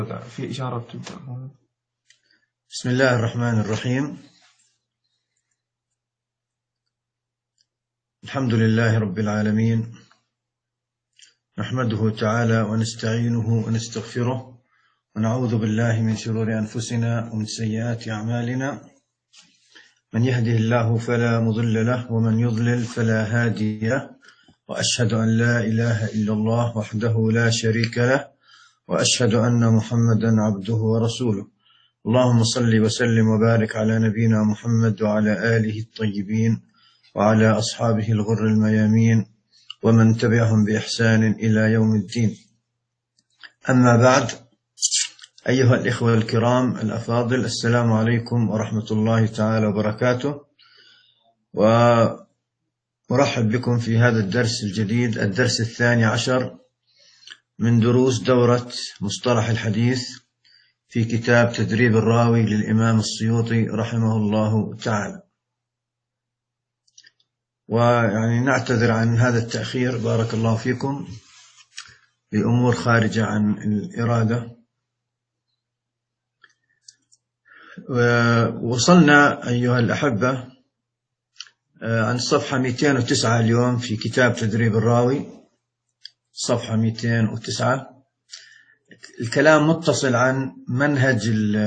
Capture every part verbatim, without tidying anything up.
في إشارة تبدأ. بسم الله الرحمن الرحيم. الحمد لله رب العالمين، نحمده تعالى ونستعينه ونستغفره ونعوذ بالله من شرور أنفسنا ومن سيئات أعمالنا. من يهده الله فلا مضل له ومن يضلل فلا هادي له، وأشهد أن لا إله إلا الله وحده لا شريك له، وأشهد أن محمدا عبده ورسوله. اللهم صل وسلم وبارك على نبينا محمد وعلى آله الطيبين وعلى أصحابه الغر الميامين ومن تبعهم بإحسان إلى يوم الدين. أما بعد، أيها الإخوة الكرام الأفاضل، السلام عليكم ورحمة الله تعالى وبركاته، ومرحب بكم في هذا الدرس الجديد، الدرس الثاني عشر من دروس دورة مصطلح الحديث في كتاب تدريب الراوي للإمام السيوطي رحمه الله تعالى. ويعني نعتذر عن هذا التأخير، بارك الله فيكم، لأمور خارجة عن الإرادة. وصلنا أيها الأحبة عن صفحة مئتين وتسعة اليوم في كتاب تدريب الراوي، صفحة مئتين وتسعة. الكلام متصل عن منهج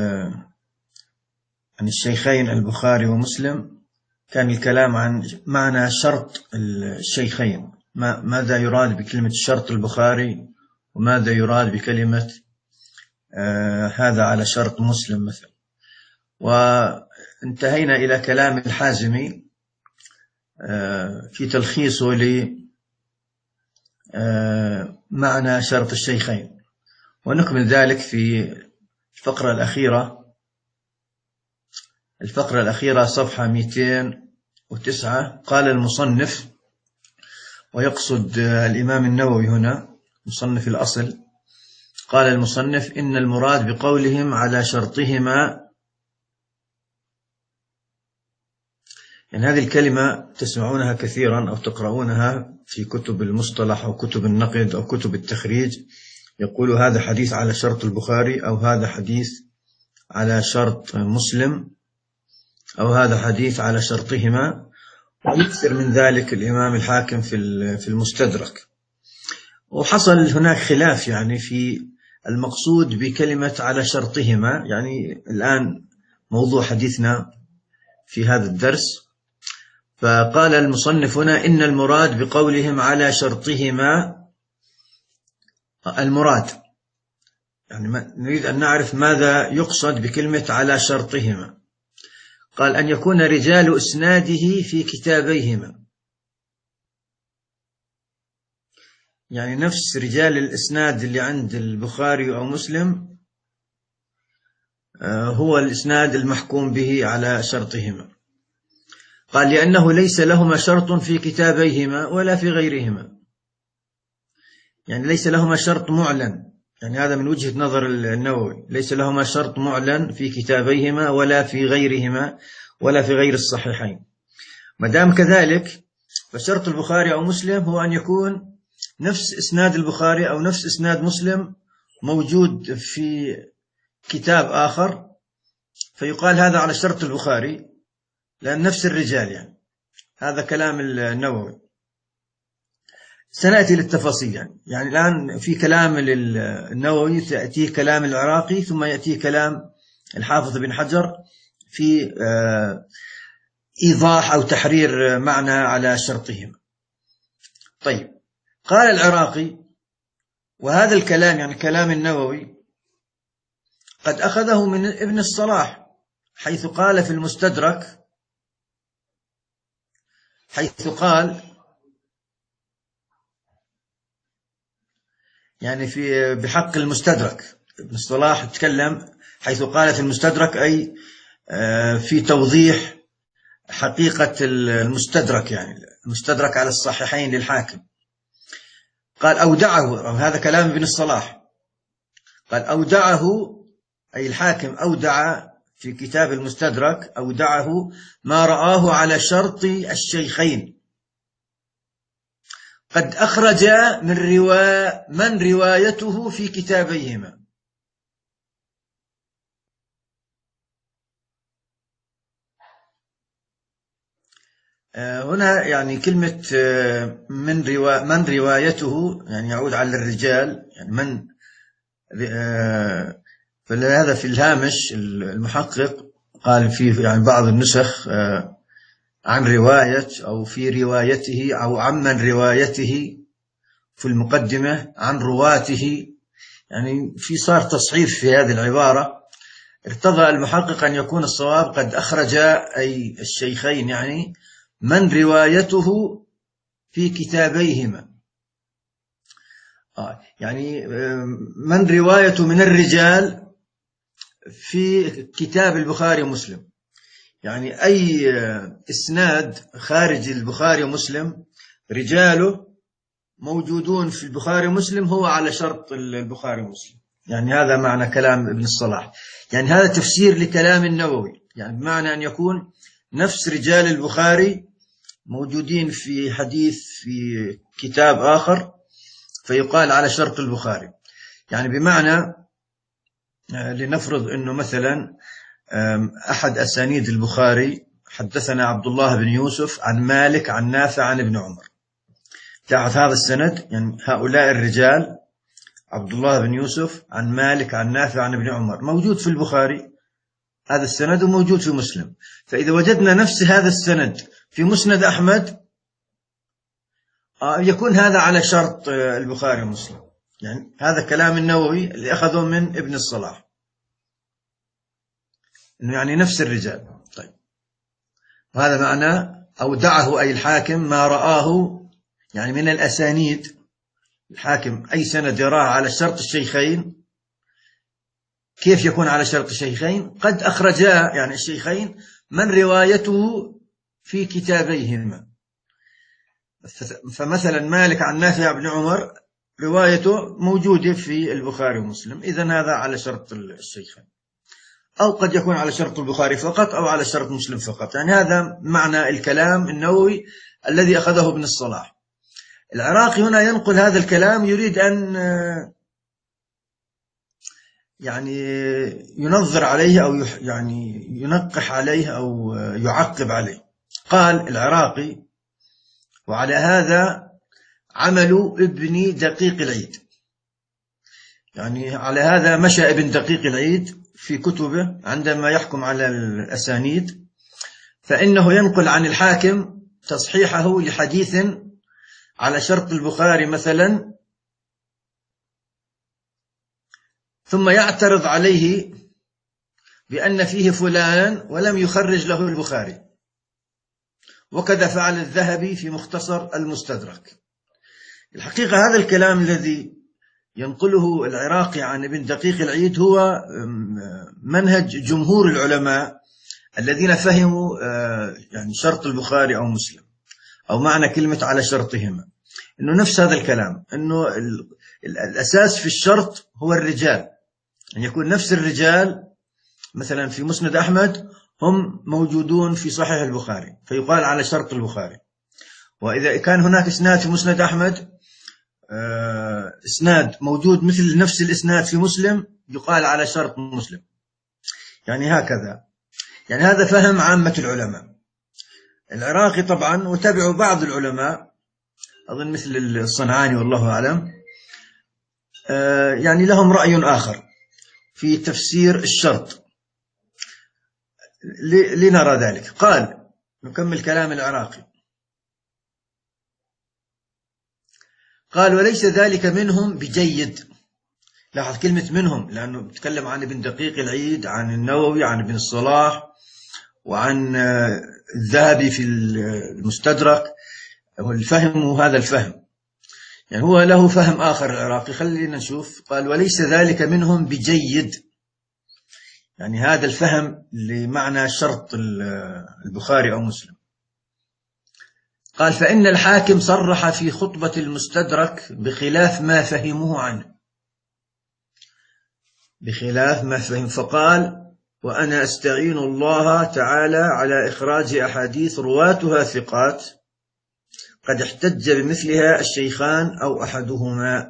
عن الشيخين البخاري ومسلم. كان الكلام عن معنى شرط الشيخين، ماذا يراد بكلمة شرط البخاري وماذا يراد بكلمة آه هذا على شرط مسلم مثلا. وانتهينا إلى كلام الحازمي آه في تلخيصه لمعنى آه شرط الشيخين، ونكمل ذلك في الفقرة الأخيرة الفقرة الأخيرة صفحة مئتين وتسعة. قال المصنف، ويقصد الإمام النووي هنا مصنف الأصل، قال المصنف: إن المراد بقولهم على شرطهما، يعني هذه الكلمة تسمعونها كثيرا أو تقرؤونها في كتب المصطلح أو كتب النقد أو كتب التخريج، يقول هذا حديث على شرط البخاري، أو هذا حديث على شرط مسلم، أو هذا حديث على شرطهما. ويكثر من ذلك الإمام الحاكم في المستدرك. وحصل هناك خلاف يعني في المقصود بكلمة على شرطهما، يعني الآن موضوع حديثنا في هذا الدرس. فقال المصنف هنا: إن المراد بقولهم على شرطهما، المراد يعني نريد أن نعرف ماذا يقصد بكلمة على شرطهما. قال: أن يكون رجال إسناده في كتابيهما، يعني نفس رجال الإسناد اللي عند البخاري أو مسلم هو الإسناد المحكوم به على شرطهما. قال: لأنه ليس لهما شرط في كتابيهما ولا في غيرهما، يعني ليس لهما شرط معلن، يعني هذا من وجهة نظر النووي، ليس لهما شرط معلن في كتابيهما ولا في غيرهما ولا في غير الصحيحين. ما دام كذلك، فشرط البخاري أو مسلم هو أن يكون نفس إسناد البخاري أو نفس إسناد مسلم موجود في كتاب آخر، فيقال هذا على شرط البخاري لأن نفس الرجال. يعني هذا كلام النووي. سنأتي للتفاصيل. يعني, يعني الآن في كلام النووي سيأتيه كلام العراقي، ثم يأتيه كلام الحافظ بن حجر في إيضاح أو تحرير معنى على شرطهم. طيب، قال العراقي: وهذا الكلام يعني كلام النووي قد أخذه من ابن الصلاح، حيث قال في المستدرك، حيث قال يعني في بحق المستدرك. ابن الصلاح تكلم حيث قال في المستدرك، أي في توضيح حقيقة المستدرك، يعني المستدرك على الصحيحين للحاكم. قال: أودعه، هذا كلام ابن الصلاح، قال: أودعه أي الحاكم أودع في كتاب المستدرك، أودعه ما رآه على شرط الشيخين، قد أخرج من روا من روايته في كتابيهما. هنا يعني كلمة من روا من روايته يعني يعود على الرجال، يعني من، فلهذا في الهامش المحقق قال فيه يعني بعض النسخ عن رواية أو في روايته أو عمن روايته، في المقدمة عن رواته، يعني في صار تصحيف في هذه العبارة. ارتضى المحقق أن يكون الصواب قد أخرج أي الشيخين يعني من روايته في كتابيهما، آه يعني من روايته من الرجال في كتاب البخاري ومسلم، يعني أي إسناد خارج البخاري ومسلم رجاله موجودون في البخاري ومسلم هو على شرط البخاري ومسلم. يعني هذا معنى كلام ابن الصلاح، يعني هذا تفسير لكلام النووي، يعني بمعنى أن يكون نفس رجال البخاري موجودين في حديث في كتاب آخر فيقال على شرط البخاري. يعني بمعنى لنفرض أنه مثلا أحد أسانيد البخاري حدثنا عبد الله بن يوسف عن مالك عن نافع عن ابن عمر، تعرف هذا السند، يعني هؤلاء الرجال عبد الله بن يوسف عن مالك عن نافع عن ابن عمر موجود في البخاري هذا السند وموجود في مسلم. فإذا وجدنا نفس هذا السند في مسند أحمد يكون هذا على شرط البخاري ومسلم. يعني هذا كلام النووي اللي أخذه من ابن الصلاح، إنه يعني نفس الرجال. طيب، وهذا معنى أودعه أي الحاكم ما رآه يعني من الأسانيد. الحاكم أي سند يراه على شرط الشيخين، كيف يكون على شرط الشيخين؟ قد أخرجا يعني الشيخين من روايته في كتابيهما. فمثلا مالك عن نافع بن عمر روايته موجودة في البخاري ومسلم، إذن هذا على شرط الشيخين، أو قد يكون على شرط البخاري فقط أو على شرط مسلم فقط. يعني هذا معنى الكلام النووي الذي أخذه ابن الصلاح. العراقي هنا ينقل هذا الكلام، يريد أن يعني ينظر عليه أو يعني ينقح عليه أو يعقب عليه. قال العراقي: وعلى هذا عمل ابن دقيق العيد، يعني على هذا مشى ابن دقيق العيد في كتبه عندما يحكم على الأسانيد، فإنه ينقل عن الحاكم تصحيحه لحديث على شرط البخاري مثلا، ثم يعترض عليه بأن فيه فلانا ولم يخرج له البخاري، وكذا فعل الذهبي في مختصر المستدرك. الحقيقة هذا الكلام الذي ينقله العراقي عن ابن دقيق العيد هو منهج جمهور العلماء الذين فهموا يعني شرط البخاري أو مسلم، أو معنى كلمة على شرطهما، إنه نفس هذا الكلام، إنه الأساس في الشرط هو الرجال، أن يكون نفس الرجال مثلا في مسند أحمد هم موجودون في صحيح البخاري فيقال على شرط البخاري. وإذا كان هناك إسناد في مسند أحمد إسناد موجود مثل نفس الإسناد في مسلم يقال على شرط مسلم. يعني هكذا، يعني هذا فهم عامة العلماء. العراقي طبعا وتبعوا بعض العلماء أظن مثل الصنعاني والله أعلم، يعني لهم رأي آخر في تفسير الشرط. لنرى ذلك. قال: نكمل كلام العراقي. قال: وليس ذلك منهم بجيد. لاحظ كلمة منهم، لأنه بتكلم عن ابن دقيق العيد، عن النووي، عن ابن الصلاح، وعن الذهبي في المستدرك. الفهم هذا الفهم، يعني هو له فهم آخر العراقي. خلينا نشوف. قال: وليس ذلك منهم بجيد، يعني هذا الفهم لمعنى شرط البخاري أو مسلم. قال: فإن الحاكم صرح في خطبة المستدرك بخلاف ما فهموه عنه، بخلاف ما فهم، فقال: وأنا أستعين الله تعالى على إخراج أحاديث رواتها ثقات قد احتج بمثلها الشيخان أو أحدهما.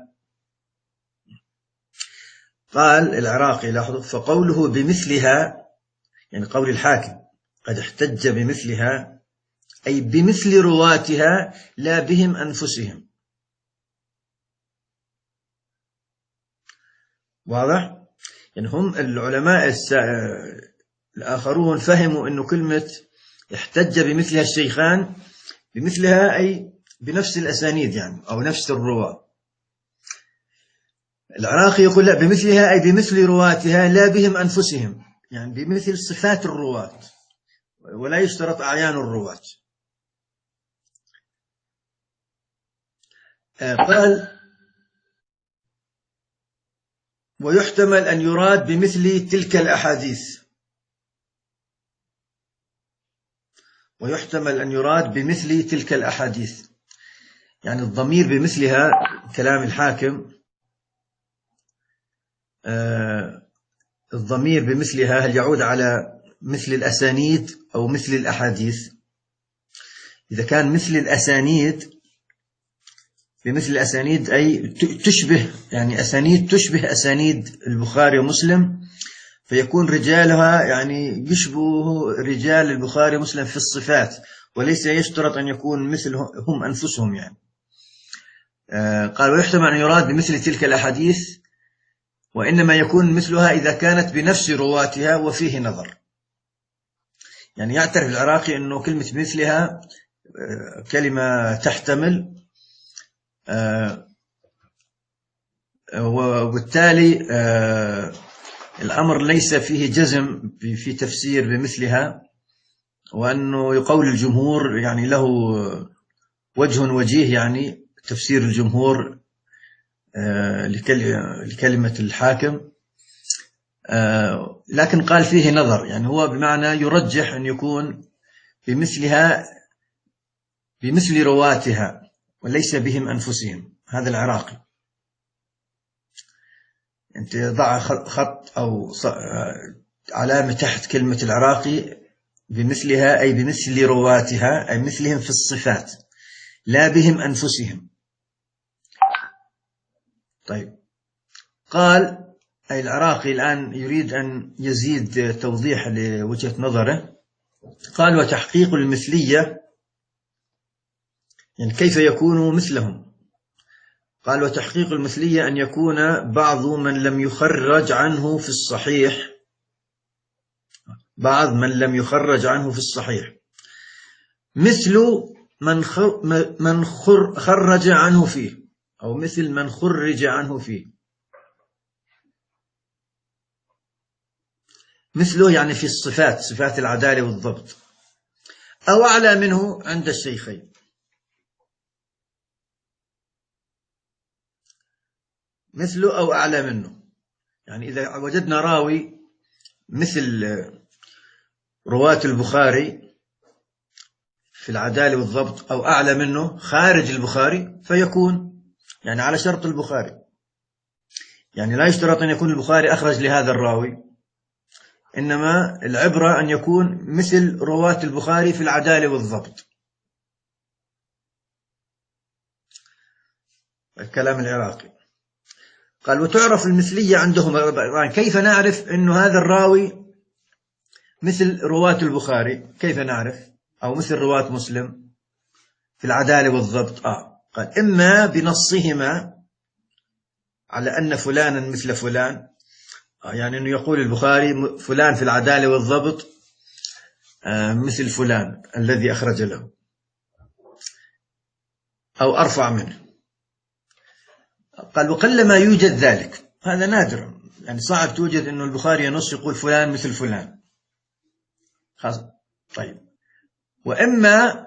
قال العراقي: لاحظوا، فقوله بمثلها يعني قول الحاكم قد احتج بمثلها، أي بمثل رواتها لا بهم أنفسهم. واضح؟ يعني هم العلماء الآخرون فهموا أنه كلمة احتج بمثلها الشيخان بمثلها أي بنفس الأسانيد يعني أو نفس الرواة. العراقي يقول لا، بمثلها أي بمثل رواتها لا بهم أنفسهم، يعني بمثل صفات الرواة، ولا يشترط أعيان الرواة. قال ويحتمل أن يراد بمثل تلك الأحاديث، ويحتمل أن يراد بمثل تلك الأحاديث، يعني الضمير بمثلها كلام الحاكم، آه الضمير بمثلها هل يعود على مثل الأسانيد أو مثل الأحاديث؟ إذا كان مثل الأسانيد بمثل الأسانيد أي تشبه، يعني أسانيد تشبه أسانيد البخاري ومسلم، فيكون رجالها يعني يشبه رجال البخاري ومسلم في الصفات، وليس يشترط أن يكون مثل هم أنفسهم يعني. آه قال ويحتمل أن يراد بمثل تلك الأحاديث، وإنما يكون مثلها إذا كانت بنفس رواتها وفيه نظر. يعني يعترف العراقي أنه كلمة مثلها آه كلمة تحتمل، آه وبالتالي آه الأمر ليس فيه جزم في تفسير بمثلها، وأنه يقول الجمهور يعني له وجه وجيه، يعني تفسير الجمهور لكلمة الحاكم، لكن قال فيه نظر، يعني هو بمعنى يرجح أن يكون بمثلها بمثل رواتها وليس بهم أنفسهم. هذا العراقي. أنت ضع خط أو علامة تحت كلمة العراقي بمثلها أي بمثل رواتها أي مثلهم في الصفات لا بهم أنفسهم. طيب، قال أي العراقي الآن يريد أن يزيد توضيح لوجهة نظره. قال وتحقيق المثلية يعني كيف يكون مثلهم. قال وتحقيق المثلية أن يكون بعض من لم يخرج عنه في الصحيح بعض من لم يخرج عنه في الصحيح مثل من من خرج عنه فيه، أو مثل من خرج عنه فيه. مثله يعني في الصفات، صفات العدالة والضبط، أو أعلى منه عند الشيخين. مثله أو أعلى منه، يعني إذا وجدنا راوي مثل رواة البخاري في العدالة والضبط أو أعلى منه خارج البخاري فيكون يعني على شرط البخاري. يعني لا يشترط أن يكون البخاري أخرج لهذا الراوي، إنما العبرة أن يكون مثل رواة البخاري في العدالة والضبط. الكلام العراقي. قال وتعرف المثلية عندهم. كيف نعرف أن هذا الراوي مثل رواة البخاري؟ كيف نعرف؟ أو مثل رواة مسلم في العدالة والضبط؟ آه. قال إما بنصهما على أن فلانا مثل فلان، آه يعني أنه يقول البخاري فلان في العدالة والضبط آه مثل فلان الذي أخرج له، أو أرفع منه. قال وقلما يوجد ذلك، هذا نادر، يعني صعب توجد أنه البخاري ينص يقول فلان مثل فلان. خلاص. طيب، وإما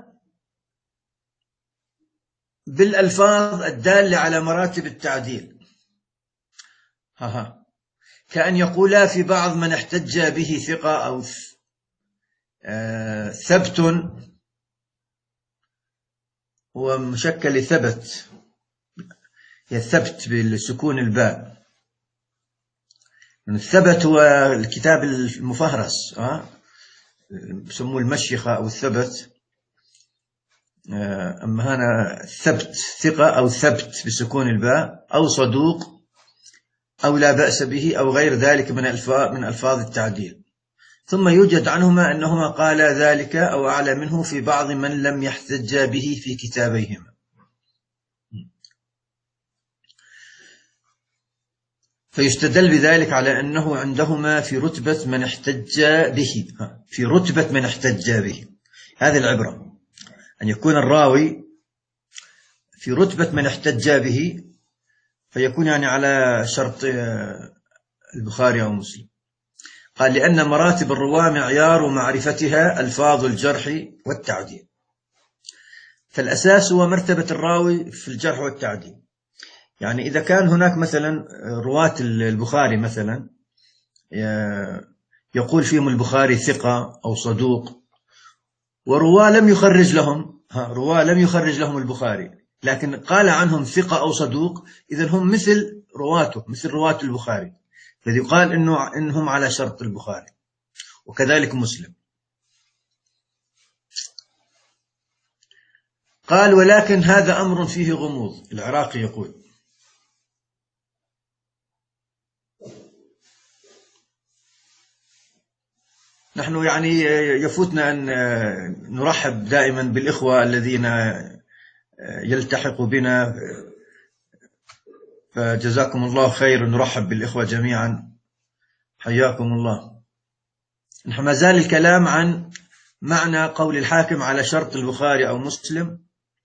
بالألفاظ الدالة على مراتب التعديل، ها ها كأن يقولا في بعض من احتج به ثقة أو آه ثبت، هو مشكل ثبت، يثبت بالسكون الباء. الثبت هو الكتاب المفهرس، ها بسموه المشيخة أو الثبت. أما هنا ثبت ثقة أو ثبت بسكون الباء، أو صدوق، أو لا بأس به، أو غير ذلك من ألفاظ من ألفاظ التعديل. ثم يوجد عنهما أنهما قالا ذلك أو أعلى منه في بعض من لم يحتج به في كتابيهما. فيستدل بذلك على أنه عندهما في رتبة من احتج به، في رتبة من احتج به. هذه العبرة، أن يكون الراوي في رتبة من احتج به، فيكون يعني على شرط البخاري أو مسلم. قال: لأن مراتب الرواة معيار معرفتها ألفاظ الجرح والتعديل. فالأساس هو مرتبة الراوي في الجرح والتعديل. يعني إذا كان هناك مثلا رواة البخاري مثلا يقول فيهم البخاري ثقة أو صدوق، ورواة لم يخرج لهم رواة لم يخرج لهم البخاري، لكن قال عنهم ثقة أو صدوق، إذن هم مثل رواته، مثل رواة البخاري، الذي يقال إنه إنهم على شرط البخاري. وكذلك مسلم. قال: ولكن هذا أمر فيه غموض. العراقي يقول: نحن يعني يفوتنا أن نرحب دائما بالإخوة الذين يلتحقوا بنا، فجزاكم الله خير، نرحب بالإخوة جميعا، حياكم الله. نحن ما زال الكلام عن معنى قول الحاكم على شرط البخاري أو مسلم،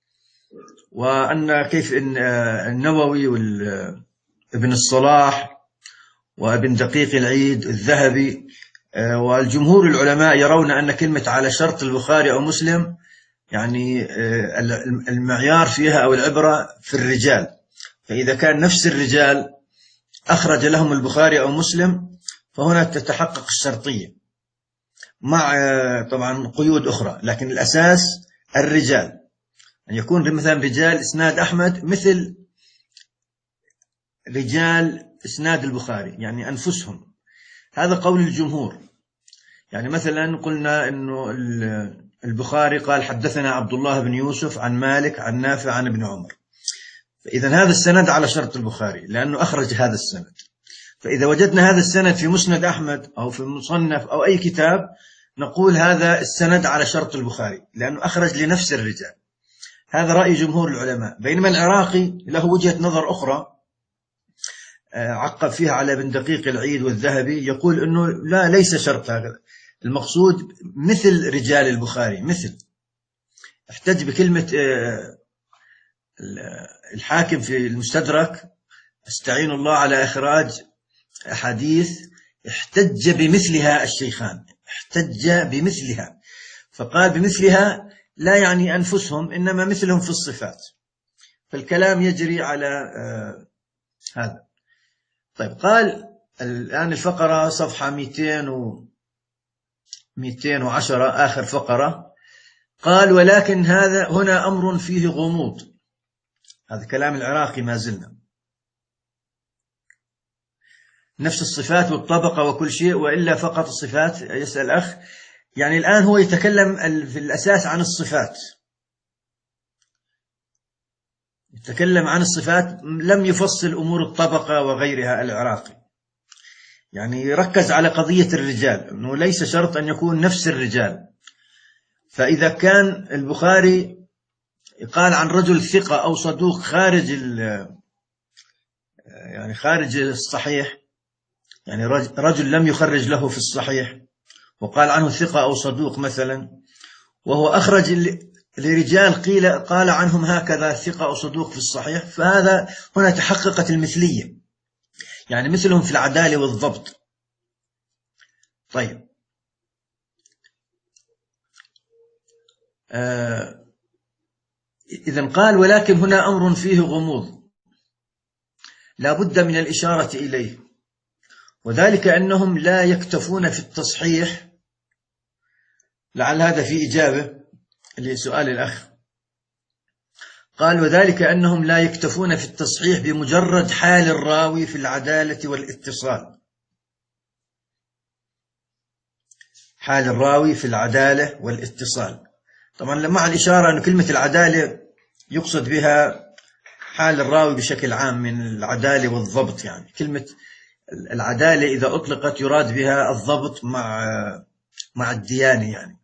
وأن كيف إن النووي وابن الصلاح وابن دقيق العيد الذهبي والجمهور العلماء يرون أن كلمة على شرط البخاري أو مسلم يعني المعيار فيها أو العبرة في الرجال. فإذا كان نفس الرجال أخرج لهم البخاري أو مسلم، فهنا تتحقق الشرطية مع طبعا قيود أخرى، لكن الأساس الرجال، أن يكون مثلا رجال إسناد أحمد مثل رجال إسناد البخاري، يعني أنفسهم. هذا قول الجمهور. يعني مثلا قلنا أنه البخاري قال: حدثنا عبد الله بن يوسف عن مالك عن نافع عن ابن عمر، فإذا هذا السند على شرط البخاري لأنه أخرج هذا السند. فإذا وجدنا هذا السند في مسند أحمد أو في مصنف أو أي كتاب، نقول هذا السند على شرط البخاري لأنه أخرج لنفس الرجال. هذا رأي جمهور العلماء. بينما العراقي له وجهة نظر أخرى عقب فيها على ابن دقيق العيد والذهبي، يقول أنه لا، ليس شرط هذا، المقصود مثل رجال البخاري. مثل احتج بكلمة الحاكم في المستدرك: استعين الله على إخراج أحاديث احتج بمثلها الشيخان، احتج بمثلها، فقال بمثلها لا يعني أنفسهم، إنما مثلهم في الصفات. فالكلام يجري على آه هذا. طيب، قال الآن الفقرة صفحة مئتين و مئتين وعشرة، آخر فقرة. قال: ولكن هذا هنا أمر فيه غموض. هذا كلام العراقي، ما زلنا نفس الصفات والطبقة وكل شيء، وإلا فقط الصفات. يسأل أخ، يعني الآن هو يتكلم في الأساس عن الصفات، يتكلم عن الصفات، لم يفصل أمور الطبقة وغيرها. العراقي يعني ركز على قضية الرجال، أنه ليس شرط أن يكون نفس الرجال. فإذا كان البخاري قال عن رجل ثقة أو صدوق خارج يعني خارج الصحيح، يعني رجل لم يخرج له في الصحيح وقال عنه ثقة أو صدوق مثلا، وهو أخرج لرجال قيل قال عنهم هكذا ثقة أو صدوق في الصحيح، فهذا هنا تحققت المثلية، يعني مثلهم في العدالة والضبط. طيب، آه إذن قال: ولكن هنا أمر فيه غموض لا بد من الإشارة إليه، وذلك أنهم لا يكتفون في التصحيح. لعل هذا في إجابة لسؤال الأخ. قال: وذلك أنهم لا يكتفون في التصحيح بمجرد حال الراوي في العدالة والاتصال. حال الراوي في العدالة والاتصال، طبعا مع الإشارة أن كلمة العدالة يقصد بها حال الراوي بشكل عام من العدالة والضبط. يعني كلمة العدالة إذا أطلقت يراد بها الضبط مع مع الديانة يعني.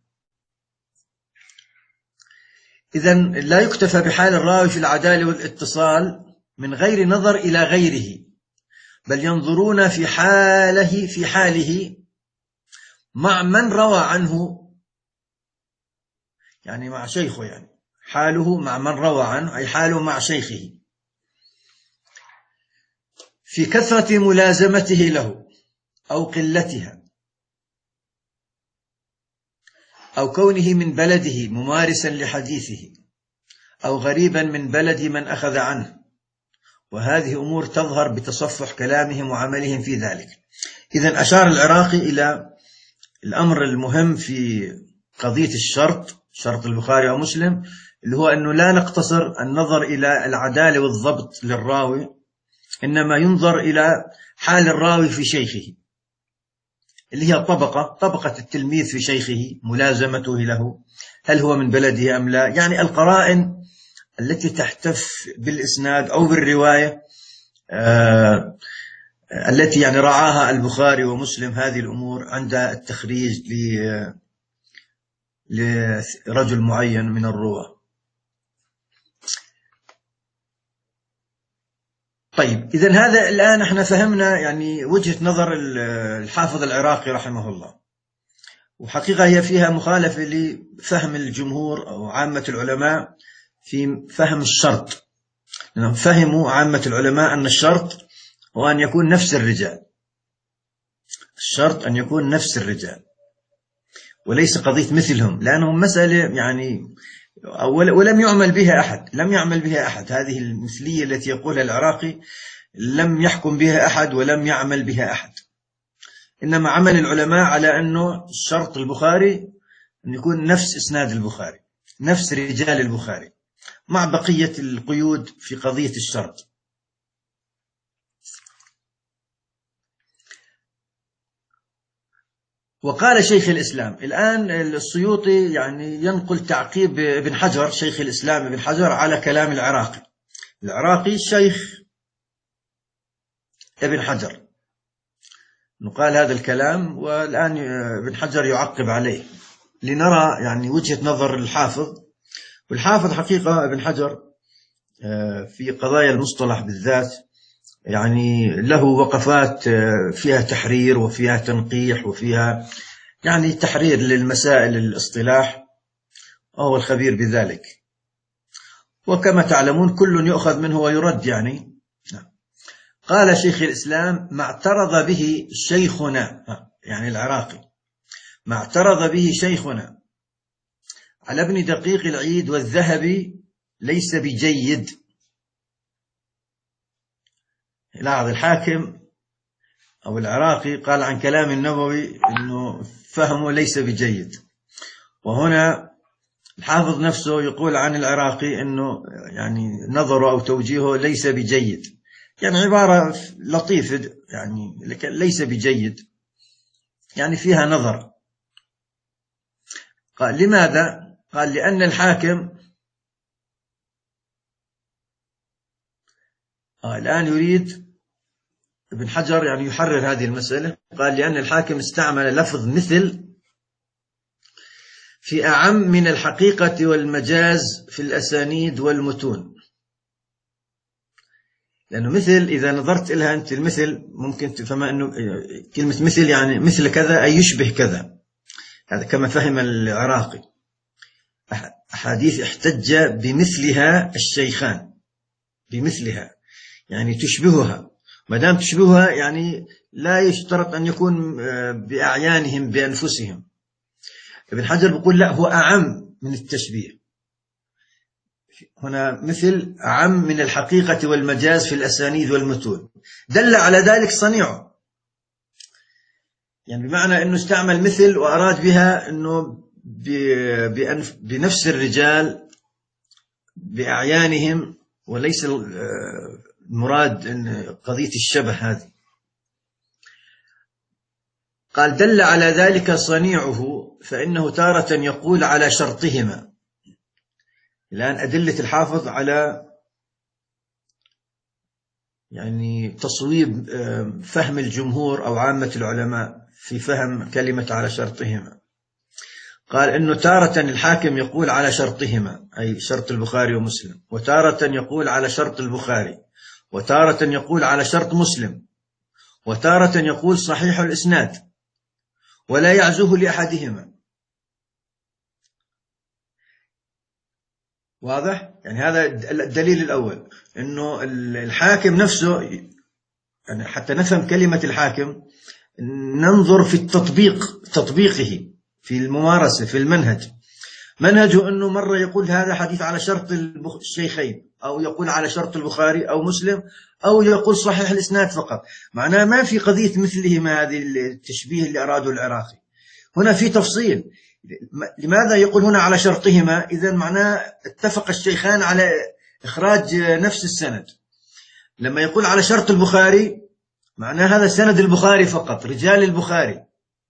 إذن لا يكتفى بحال الراوي في العدالة والاتصال من غير نظر إلى غيره، بل ينظرون في حاله في حاله مع من روى عنه، يعني مع شيخه، يعني حاله مع من روى عنه أي حاله مع شيخه، في كثرة ملازمته له أو قلتها، أو كونه من بلده ممارسا لحديثه، أو غريبا من بلد من أخذ عنه، وهذه أمور تظهر بتصفح كلامهم وعملهم في ذلك. إذن أشار العراقي إلى الأمر المهم في قضية الشرط، شرط البخاري ومسلم، اللي هو أنه لا نقتصر النظر إلى العدالة والضبط للراوي، إنما ينظر إلى حال الراوي في شيخه، اللي هي طبقة طبقة التلميذ في شيخه، ملازمته له، هل هو من بلده أم لا، يعني القرائن التي تحتف بالإسناد أو بالرواية آه التي يعني رعاها البخاري ومسلم، هذه الأمور عند التخريج لرجل معين من الرواة. طيب، إذن هذا الآن احنا فهمنا يعني وجهة نظر الحافظ العراقي رحمه الله، وحقيقة هي فيها مخالفة لفهم الجمهور أو عامة العلماء في فهم الشرط. فهموا عامة العلماء أن الشرط هو أن يكون نفس الرجال، الشرط أن يكون نفس الرجال وليس قضية مثلهم، لأنهم مسألة يعني ولم يعمل بها أحد، لم يعمل بها أحد. هذه المثلية التي يقولها العراقي لم يحكم بها أحد ولم يعمل بها أحد، إنما عمل العلماء على أنه الشرط البخاري أن يكون نفس إسناد البخاري، نفس رجال البخاري، مع بقية القيود في قضية الشرط. وقال شيخ الإسلام، الآن السيوطي يعني ينقل تعقيب ابن حجر، شيخ الإسلام ابن حجر، على كلام العراقي. العراقي شيخ ابن حجر، نقال هذا الكلام، والآن ابن حجر يعقب عليه لنرى يعني وجهة نظر الحافظ. والحافظ حقيقة ابن حجر في قضايا المصطلح بالذات يعني له وقفات فيها تحرير وفيها تنقيح وفيها يعني تحرير للمسائل الاصطلاح، وهو الخبير بذلك. وكما تعلمون كل يؤخذ منه ويرد يعني. قال شيخ الإسلام: ما اعترض به شيخنا، يعني العراقي، ما اعترض به شيخنا على ابن دقيق العيد والذهبي ليس بجيد. لاحظ، الحاكم أو العراقي قال عن كلام النووي أنه فهمه ليس بجيد، وهنا الحافظ نفسه يقول عن العراقي أنه يعني نظره أو توجيهه ليس بجيد، يعني عبارة لطيفة، يعني ليس بجيد يعني فيها نظر. قال: لماذا؟ قال: لأن الحاكم آه الآن يريد ابن حجر يعني يحرر هذه المسألة. قال: لأن الحاكم استعمل لفظ مثل في أعم من الحقيقة والمجاز في الأسانيد والمتون. لأنه مثل إذا نظرت إلها أنت المثل ممكن تفهم أنه كلمة مثل يعني مثل كذا أي يشبه كذا، هذا كما فهم العراقي. أحاديث احتج بمثلها الشيخان، بمثلها يعني تشبهها، ما دام تشبهها يعني لا يشترط أن يكون بأعيانهم بأنفسهم. ابن حجر بيقول لا، هو أعم من التشبيه، هنا مثل أعم من الحقيقة والمجاز في الأسانيد والمتون، دل على ذلك صنيعه، يعني بمعنى أنه استعمل مثل وأراد بها أنه بنفس الرجال بأعيانهم، وليس المراد أن قضية الشبه هذه. قال: دل على ذلك صنيعه، فإنه تارة يقول على شرطهما. الآن أدلة الحافظ على يعني تصويب فهم الجمهور أو عامة العلماء في فهم كلمة على شرطهما. قال إنه تارة الحاكم يقول على شرطهما، أي شرط البخاري ومسلم، وتارة يقول على شرط البخاري، وتارة يقول على شرط مسلم، وتارة يقول صحيح الإسناد ولا يعزوه لأحدهما. واضح؟ يعني هذا الدليل الأول، إنه الحاكم نفسه، يعني حتى نفهم كلمة الحاكم ننظر في التطبيق، تطبيقه في الممارسة في المنهج. منهجه أنه مرة يقول هذا حديث على شرط الشيخين، أو يقول على شرط البخاري أو مسلم، أو يقول صحيح الإسناد فقط. معناه ما في قضية مثلهما، هذه التشبيه اللي أراده العراقي. هنا في تفصيل، لماذا يقول هنا على شرطهما؟ إذن معناه اتفق الشيخان على إخراج نفس السند. لما يقول على شرط البخاري معناه هذا سند البخاري فقط، رجال البخاري،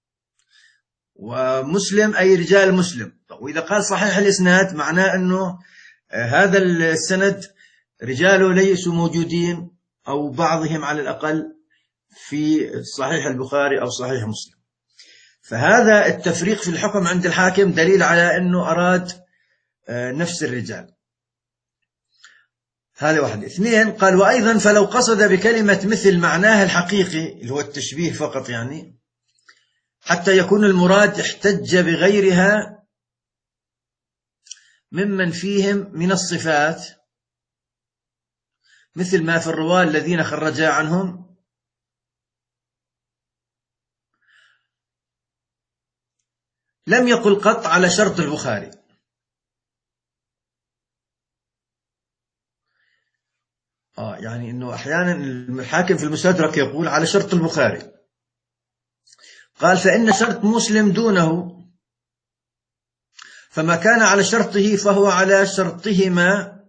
ومسلم أي رجال مسلم. وإذا قال صحيح الإسناد معناه أنه هذا السند رجاله ليسوا موجودين، أو بعضهم على الأقل، في صحيح البخاري أو صحيح مسلم. فهذا التفريق في الحكم عند الحاكم دليل على أنه أراد نفس الرجال. هذا واحد. اثنين، قال وأيضا فلو قصد بكلمة مثل معناها الحقيقي اللي هو التشبيه فقط، يعني حتى يكون المراد احتج بغيرها ممن فيهم من الصفات، مثل ما في الرواة الذين خرجا عنهم لم يقل قط على شرط البخاري. آه يعني إنه أحيانا الحاكم في المستدرك يقول على شرط البخاري، قال فإن شرط مسلم دونه، فما كان على شرطه فهو على شرطهما،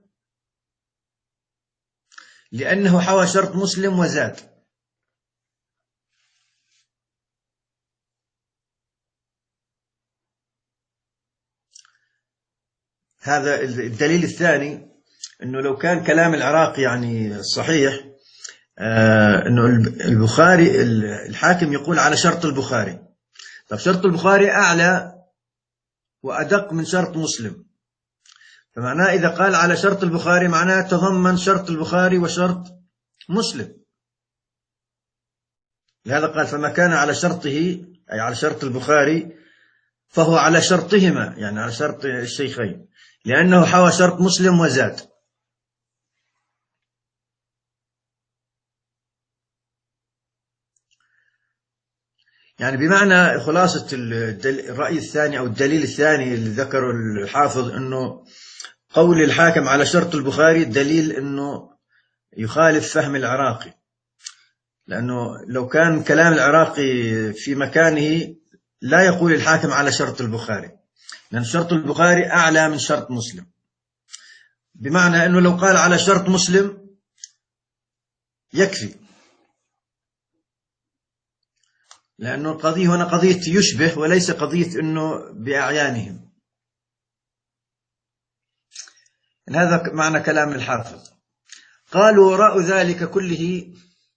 لأنه حوى شرط مسلم وزاد. هذا الدليل الثاني، أنه لو كان كلام العراقي يعني صحيح، آه أنه البخاري الحاكم يقول على شرط البخاري، طب شرط البخاري أعلى وأدق من شرط مسلم، فمعناه إذا قال على شرط البخاري معناه تضمن شرط البخاري وشرط مسلم. لهذا قال فما كان على شرطه أي على شرط البخاري فهو على شرطهما، يعني على شرط الشيخين، لأنه حوى شرط مسلم وزاد. يعني بمعنى خلاصة الرأي الثاني أو الدليل الثاني اللي ذكره الحافظ، أنه قول الحاكم على شرط البخاري دليل أنه يخالف فهم العراقي، لأنه لو كان كلام العراقي في مكانه لا يقول الحاكم على شرط البخاري، لأن شرط البخاري أعلى من شرط مسلم. بمعنى أنه لو قال على شرط مسلم يكفي، لأنه القضية هنا قضية يشبه وليس قضية أنه بأعيانهم. هذا معنى كلام الحافظ. قالوا وراء ذلك كله،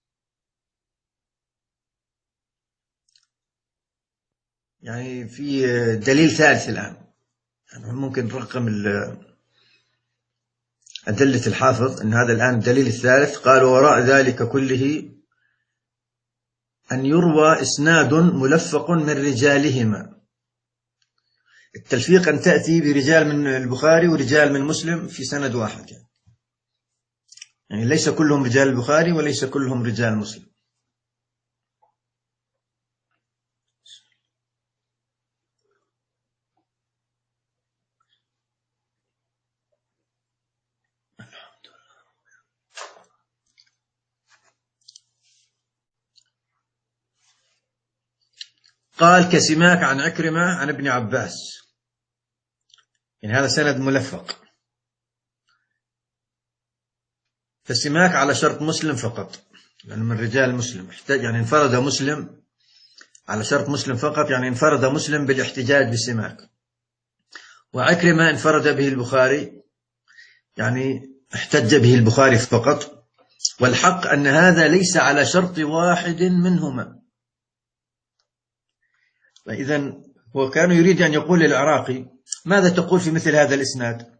يعني في دليل ثالث الآن، يعني ممكن رقم أدلة الحافظ أن هذا الآن الدليل الثالث. قالوا وراء ذلك كله أن يروى إسناد ملفق من رجالهما. التلفيق أن تأتي برجال من البخاري ورجال من مسلم في سند واحد، يعني ليس كلهم رجال البخاري وليس كلهم رجال مسلم. قال كسماك عن عكرمة عن ابن عباس، يعني هذا سند ملفق، فسماك على شرط مسلم فقط، يعني من رجال مسلم، احتاج يعني انفرد مسلم على شرط مسلم فقط، يعني انفرد مسلم بالاحتجاج بسماك. وعكرمة انفرد به البخاري، يعني احتج به البخاري فقط. والحق أن هذا ليس على شرط واحد منهما. فإذن هو كان يريد أن يقول للعراقي ماذا تقول في مثل هذا الإسناد؟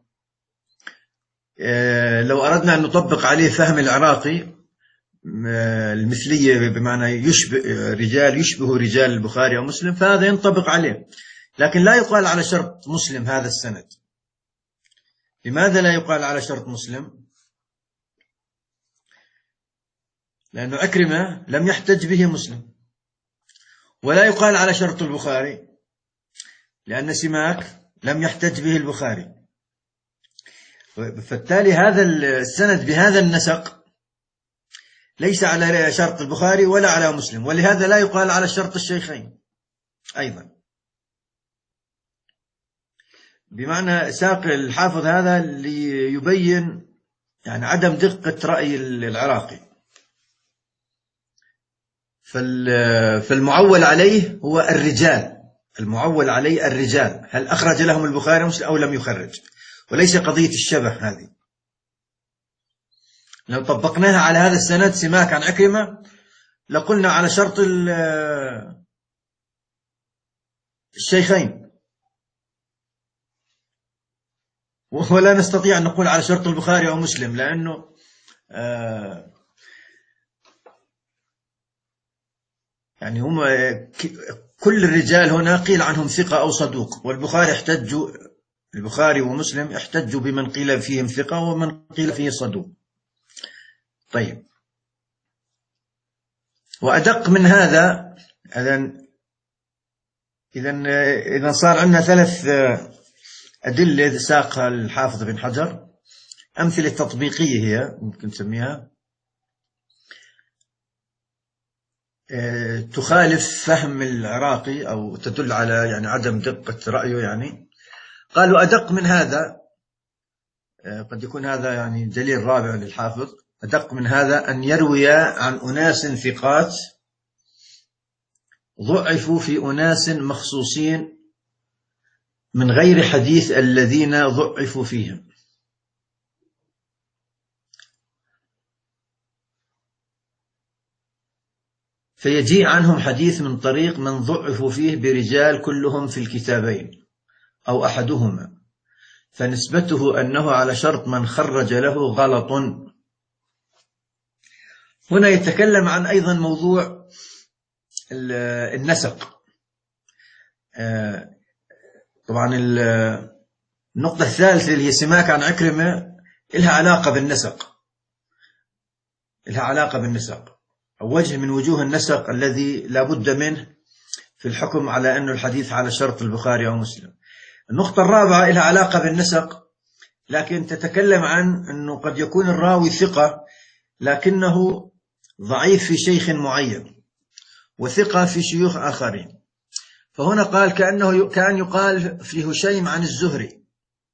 لو أردنا أن نطبق عليه فهم العراقي المثلية بمعنى يشبه رجال يشبه رجال البخاري أو مسلم، فهذا ينطبق عليه، لكن لا يقال على شرط مسلم هذا السند. لماذا لا يقال على شرط مسلم؟ لأنه أكرمة لم يحتج به مسلم، ولا يقال على شرط البخاري لأن سماك لم يحتج به البخاري. فبالتالي هذا السند بهذا النسق ليس على شرط البخاري ولا على مسلم، ولهذا لا يقال على شرط الشيخين أيضا. بمعنى ساق الحافظ هذا ليبين يعني عدم دقة رأي العراقي. فالمعول عليه هو الرجال، المعول عليه الرجال، هل أخرج لهم البخاري ومسلم أو لم يخرج، وليس قضية الشبه هذه. لو طبقناها على هذا السند سماك عن عكرمة لقلنا على شرط الشيخين، ولا نستطيع أن نقول على شرط البخاري أو مسلم، لأنه آه يعني هم كل الرجال هنا قيل عنهم ثقة أو صدوق، والبخاري احتجوا البخاري ومسلم احتجوا بمن قيل فيهم ثقة ومن قيل فيه صدوق. طيب، وأدق من هذا إذن إذن إذا صار عندنا ثلاث أدلة ساقها الحافظ بن حجر، أمثلة تطبيقية هي ممكن نسميها تخالف فهم العراقي أو تدل على يعني عدم دقة رأيه. يعني قالوا أدق من هذا، قد يكون هذا يعني دليل رابع للحافظ، أدق من هذا أن يروي عن أناس ثقات ضعفوا في أناس مخصوصين من غير حديث الذين ضعفوا فيهم. فيجيء عنهم حديث من طريق من ضعفوا فيه برجال كلهم في الكتابين أو أحدهما، فنسبته أنه على شرط من خرج له غلط. هنا يتكلم عن أيضا موضوع النسق. طبعا النقطة الثالثة اللي هي سماك عن عكرمة لها علاقة بالنسق، لها علاقة بالنسق أو وجه من وجوه النسق الذي لا بد منه في الحكم على أن الحديث على شرط البخاري أو مسلم. النقطة الرابعة لها علاقة بالنسق، لكن تتكلم عن أنه قد يكون الراوي ثقة لكنه ضعيف في شيخ معين وثقة في شيوخ آخرين. فهنا قال كأنه كان يقال في هشيم عن الزهري،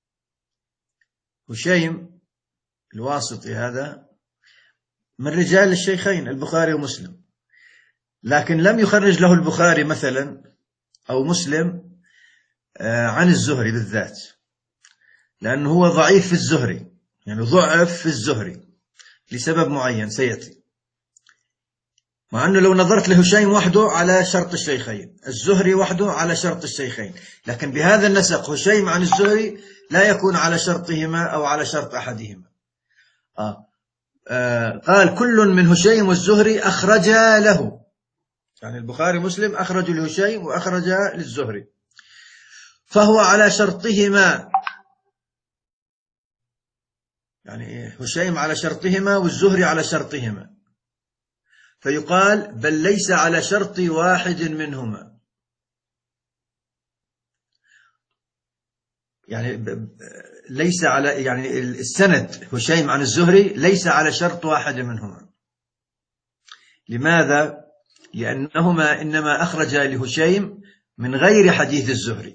هشيم الواسطي هذا من رجال الشيخين البخاري ومسلم، لكن لم يخرج له البخاري مثلا أو مسلم عن الزهري بالذات، لأنه هو ضعيف في الزهري، يعني ضعف في الزهري لسبب معين سيأتي، مع أنه لو نظرت لهشيم وحده على شرط الشيخين، الزهري وحده على شرط الشيخين، لكن بهذا النسق هشيم عن الزهري لا يكون على شرطهما أو على شرط أحدهما. آه. آه قال كل من هشيم والزهري أخرجا له، يعني البخاري مسلم أخرج لهشيم وأخرج للزهري، فهو على شرطهما، يعني هشيم على شرطهما والزهري على شرطهما، فيقال بل ليس على شرط واحد منهما، يعني ليس على يعني السند هشيم عن الزهري ليس على شرط واحد منهما. لماذا؟ لأنهما إنما أخرجا لهشيم من غير حديث الزهري،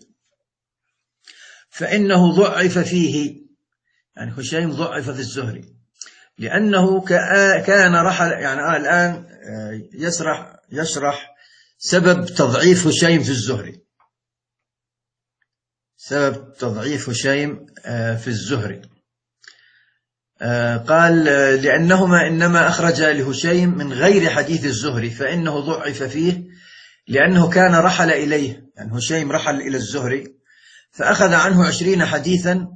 فإنه ضعف فيه، يعني هشيم ضعف في الزهري لأنه كان رحل، يعني آه الآن يشرح يشرح سبب تضعيف هشيم في الزهري، سبب تضعيف هشيم في الزهري. قال لأنهما إنما أخرجا لهشيم من غير حديث الزهري فإنه ضعف فيه لأنه كان رحل إليه، يعني هشيم رحل إلى الزهري فأخذ عنه عشرين حديثا،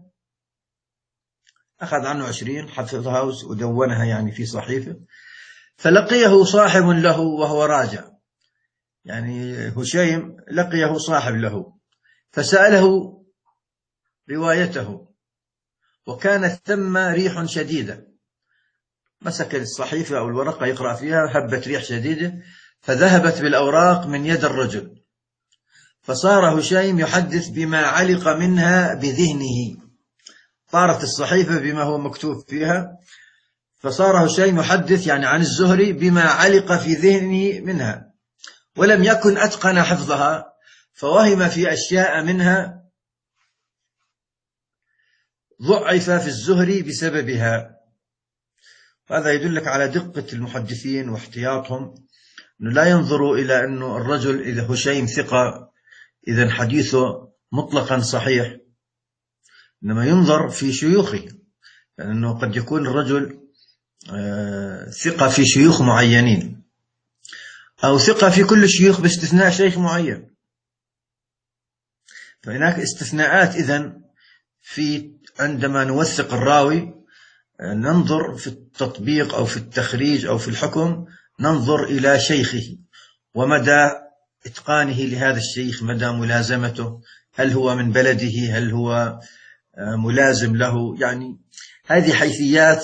أخذ عنه عشرين حفظها ودونها يعني في صحيفة، فلقيه صاحب له وهو راجع، يعني هشيم لقيه صاحب له فسأله روايته، وكانت ثم ريح شديدة، مسك الصحيفة أو الورقة يقرأ فيها، هبت ريح شديدة فذهبت بالأوراق من يد الرجل، فصار هشيم يحدث بما علق منها بذهنه، طارت الصحيفة بما هو مكتوب فيها، فصار هشيم يحدث يعني عن الزهري بما علق في ذهنه منها، ولم يكن أتقن حفظها، فوهم في أشياء منها ضعف في الزهري بسببها. هذا يدلك على دقة المحدثين واحتياطهم، أنه لا ينظروا إلى أنه الرجل إذا هشيم ثقة إذا حديثه مطلقا صحيح، إنما ينظر في شيوخه، لأنه قد يكون الرجل ثقة في شيوخ معينين، أو ثقة في كل الشيوخ باستثناء شيخ معين، فهناك استثناءات. إذن في عندما نوثق الراوي ننظر في التطبيق أو في التخريج أو في الحكم، ننظر إلى شيخه ومدى إتقانه لهذا الشيخ، مدى ملازمته، هل هو من بلده، هل هو ملازم له، يعني هذه حيثيات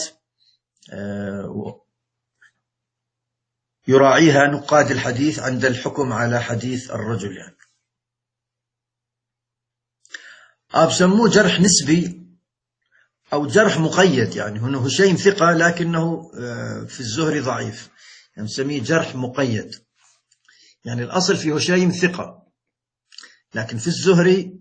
يراعيها نقاد الحديث عند الحكم على حديث الرجل. يعني أبسموه جرح نسبي أو جرح مقيد، يعني هنا هشيم ثقة لكنه في الزهري ضعيف، يعني نسميه جرح مقيد، يعني الأصل في هشيم ثقة لكن في الزهري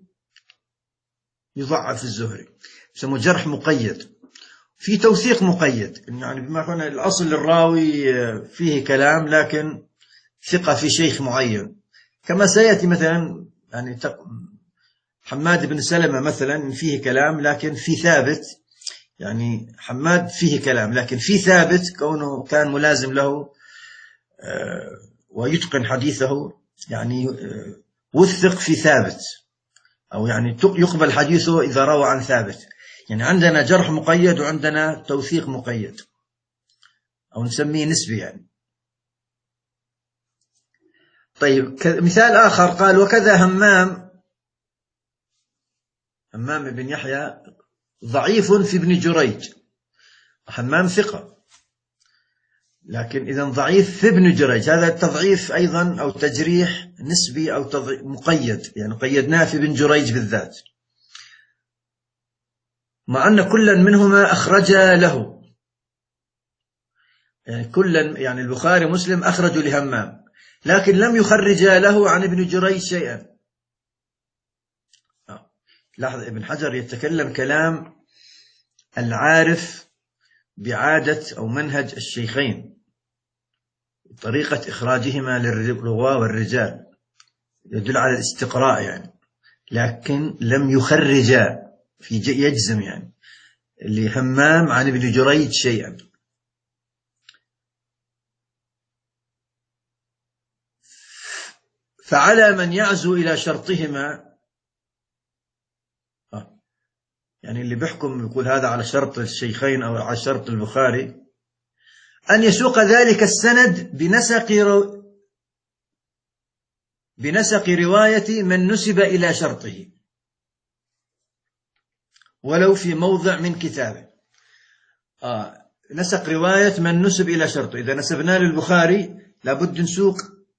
يضعف الزهري، يسموه جرح مقيد. في توثيق مقيد، يعني بما كان الأصل للراوي فيه كلام لكن ثقة في شيخ معين، كما سيأتي مثلا يعني حماد بن سلمة مثلا فيه كلام لكن في ثابت، يعني حماد فيه كلام لكن في ثابت كونه كان ملازم له ويتقن حديثه، يعني وثق في ثابت، أو يعني يقبل حديثه إذا روى عن ثابت. يعني عندنا جرح مقيد وعندنا توثيق مقيد، أو نسميه نسبي يعني. طيب مثال آخر قال: وكذا همام، همام بن يحيى ضعيف في ابن جريج، همام ثقة لكن إذا ضعيف في ابن جريج، هذا التضعيف أيضا أو تجريح نسبي أو مقيد، يعني قيدناه في ابن جريج بالذات، مع أن كلا منهما أخرج له، يعني كلا يعني البخاري ومسلم أخرجوا لهمام لكن لم يخرج له عن ابن جريج شيئا. لاحظ ابن حجر يتكلم كلام العارف بعادة أو منهج الشيخين، طريقة إخراجهما للرواة والرجال، يدل على الاستقراء يعني، لكن لم يخرجا في يجزم يعني لهمام عن ابن جريج شيئا. فعلى من يعزو إلى شرطهما، يعني اللي بيحكم يقول هذا على شرط الشيخين أو على شرط البخاري، أن يسوق ذلك السند بنسق رو... بنسق رواية من نسب إلى شرطه ولو في موضع من كتابه. آه نسق رواية من نسب إلى شرطه، إذا نسبنا للبخاري لابد نسوق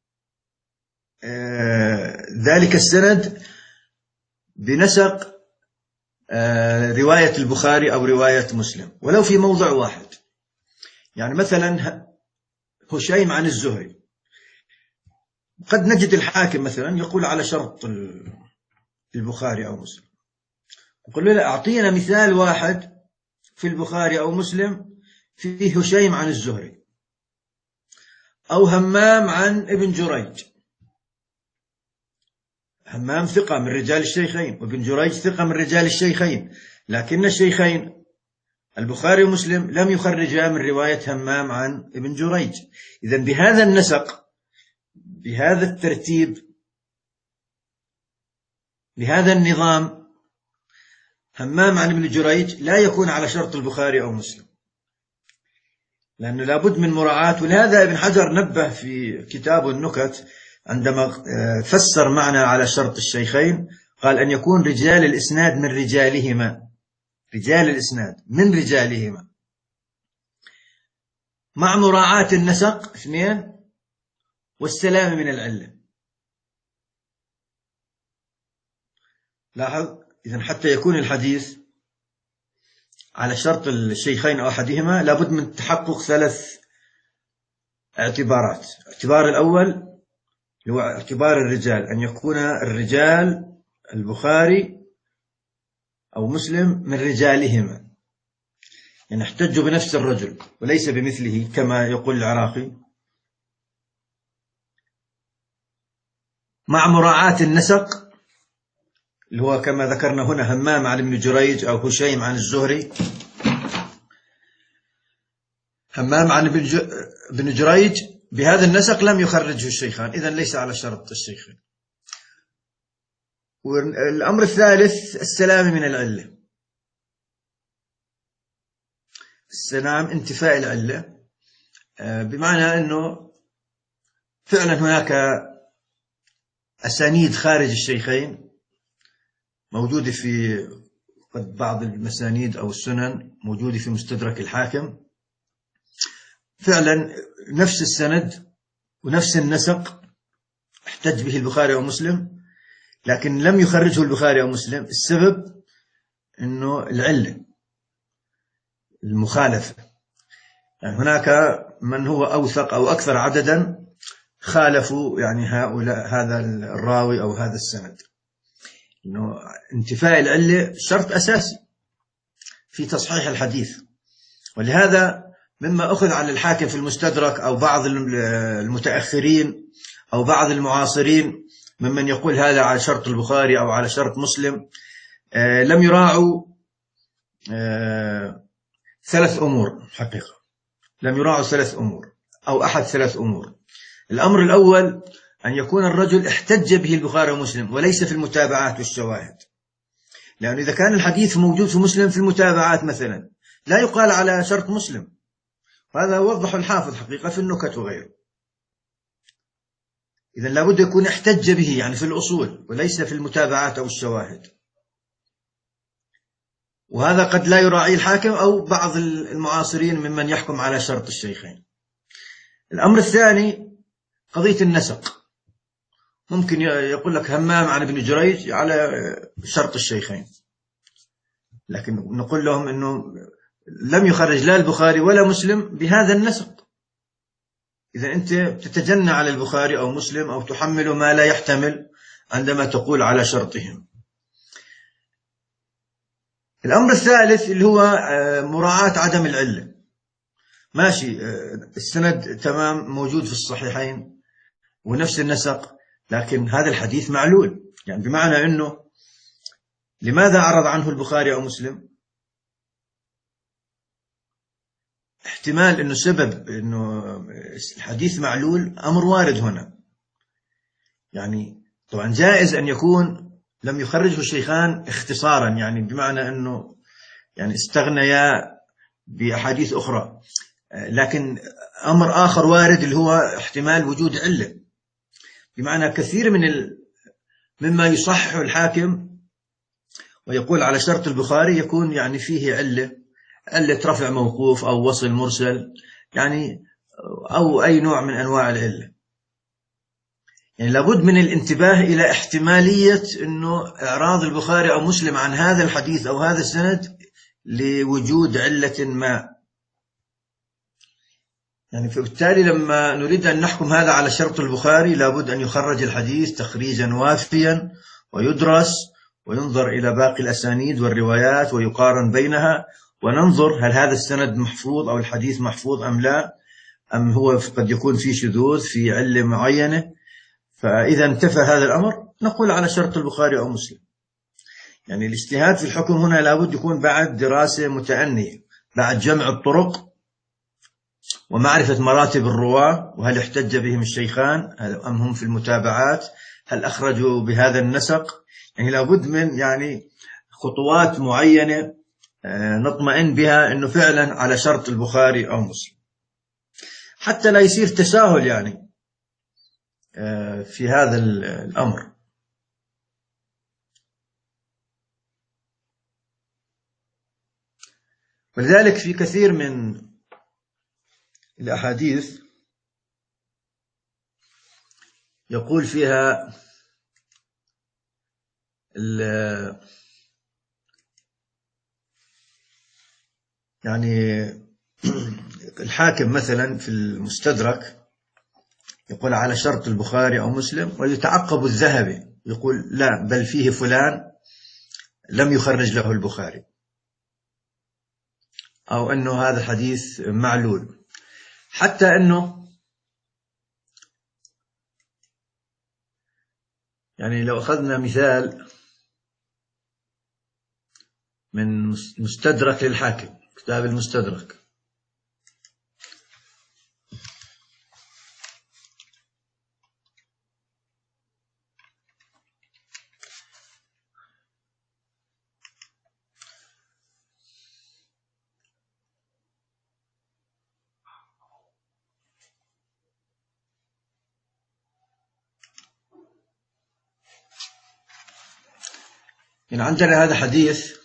آه ذلك السند بنسق آه رواية البخاري أو رواية مسلم ولو في موضع واحد. يعني مثلا هشيم عن الزهري، قد نجد الحاكم مثلا يقول على شرط البخاري أو مسلم، يقول له أعطينا مثال واحد في البخاري أو مسلم فيه هشيم عن الزهري أو همام عن ابن جريج. همام ثقة من رجال الشيخين وابن جريج ثقة من رجال الشيخين، لكن الشيخين البخاري ومسلم لم يخرجا من رواية همام عن ابن جريج. إذن بهذا النسق بهذا الترتيب بهذا النظام همام عن ابن جريج لا يكون على شرط البخاري أو مسلم، لأنه لابد من مراعاة. ولهذا ابن حجر نبه في كتاب النكت عندما فسر معنى على شرط الشيخين، قال أن يكون رجال الإسناد من رجالهما، رجال الإسناد من رجالهما، مع مراعاة النسق اثنين، والسلام من العلة. لاحظ، إذن حتى يكون الحديث على شرط الشيخين أو أحدهما لابد من تحقق ثلاث اعتبارات. الاعتبار الأول هو اعتبار الرجال، أن يكون الرجال البخاري أو مسلم من رجالهما، يعني احتجوا بنفس الرجل وليس بمثله كما يقول العراقي، مع مراعاة النسق اللي هو كما ذكرنا هنا همام عن ابن جريج أو هشيم عن الزهري. همام عن ابن جريج بهذا النسق لم يخرجه الشيخان، إذن ليس على شرط الشيخين. والأمر الثالث السلام من العلة، السلام انتفاء العلة، بمعنى أنه فعلا هناك أسانيد خارج الشيخين موجودة في بعض المسانيد أو السنن، موجودة في مستدرك الحاكم، فعلا نفس السند ونفس النسق احتج به البخاري ومسلم، لكن لم يخرجه البخاري ومسلم. السبب أنه العلة، المخالفة، يعني هناك من هو أوثق أو أكثر عددا خالفوا يعني هؤلاء هذا الراوي أو هذا السند. إنه انتفاء العلة شرط أساسي في تصحيح الحديث، ولهذا مما أخذ على الحاكم في المستدرك أو بعض المتأخرين أو بعض المعاصرين ممن يقول هذا على شرط البخاري أو على شرط مسلم، آه لم يراعوا آه ثلاث أمور حقيقة، لم يراعوا ثلاث أمور أو أحد ثلاث أمور. الأمر الأول أن يكون الرجل احتج به البخاري ومسلم وليس في المتابعات والشواهد، لأن إذا كان الحديث موجود في مسلم في المتابعات مثلا لا يقال على شرط مسلم، وهذا وضح الحافظ حقيقة في النكت وغيره. إذن لابد يكون احتج به يعني في الأصول وليس في المتابعات أو الشواهد، وهذا قد لا يراعي الحاكم أو بعض المعاصرين ممن يحكم على شرط الشيخين. الأمر الثاني قضية النسق، ممكن يقول لك همام عن ابن جريج على شرط الشيخين، لكن نقول لهم أنه لم يخرج لا البخاري ولا مسلم بهذا النسق. إذا أنت تتجنى على البخاري أو مسلم أو تحمل ما لا يحتمل عندما تقول على شرطهم. الأمر الثالث اللي هو مراعاة عدم العلة، ماشي السند تمام موجود في الصحيحين ونفس النسق، لكن هذا الحديث معلول، يعني بمعنى أنه لماذا عرض عنه البخاري أو مسلم؟ احتمال أنه سبب أنه الحديث معلول أمر وارد هنا، يعني طبعا جائز أن يكون لم يخرجه الشيخان اختصارا، يعني بمعنى أنه يعني استغنيا بأحاديث أخرى، لكن أمر آخر وارد اللي هو احتمال وجود علة، بمعنى كثير من ال... مما يصحح الحاكم ويقول على شرط البخاري يكون يعني فيه علة، علة رفع موقوف أو وصل مرسل، يعني أو أي نوع من أنواع العلة. يعني لابد من الانتباه إلى احتمالية أنه إعراض البخاري أو مسلم عن هذا الحديث أو هذا السند لوجود علة ما. يعني فبالتالي لما نريد أن نحكم هذا على شرط البخاري لابد أن يخرج الحديث تخريجا وافيا ويدرس وينظر إلى باقي الأسانيد والروايات ويقارن بينها، وننظر هل هذا السند محفوظ أو الحديث محفوظ أم لا، أم هو قد يكون فيه شذوذ في علة معينة. فإذا انتفى هذا الأمر نقول على شرط البخاري أو مسلم. يعني الاجتهاد في الحكم هنا لابد يكون بعد دراسة متأنية، بعد جمع الطرق ومعرفة مراتب الرواة، وهل احتج بهم الشيخان أم هم في المتابعات، هل أخرجوا بهذا النسق. يعني لابد من يعني خطوات معينة نطمئن بها أنه فعلا على شرط البخاري أو مسلم، حتى لا يصير تساهل يعني في هذا الأمر. ولذلك في كثير من الأحاديث يقول فيها يعني الحاكم مثلا في المستدرك يقول على شرط البخاري أو مسلم، ويتعقب الذهبي يقول لا بل فيه فلان لم يخرج له البخاري، أو أنه هذا الحديث معلول. حتى أنه يعني لو أخذنا مثال من مستدرك للحاكم، كتاب المستدرك، يعني عندنا هذا حديث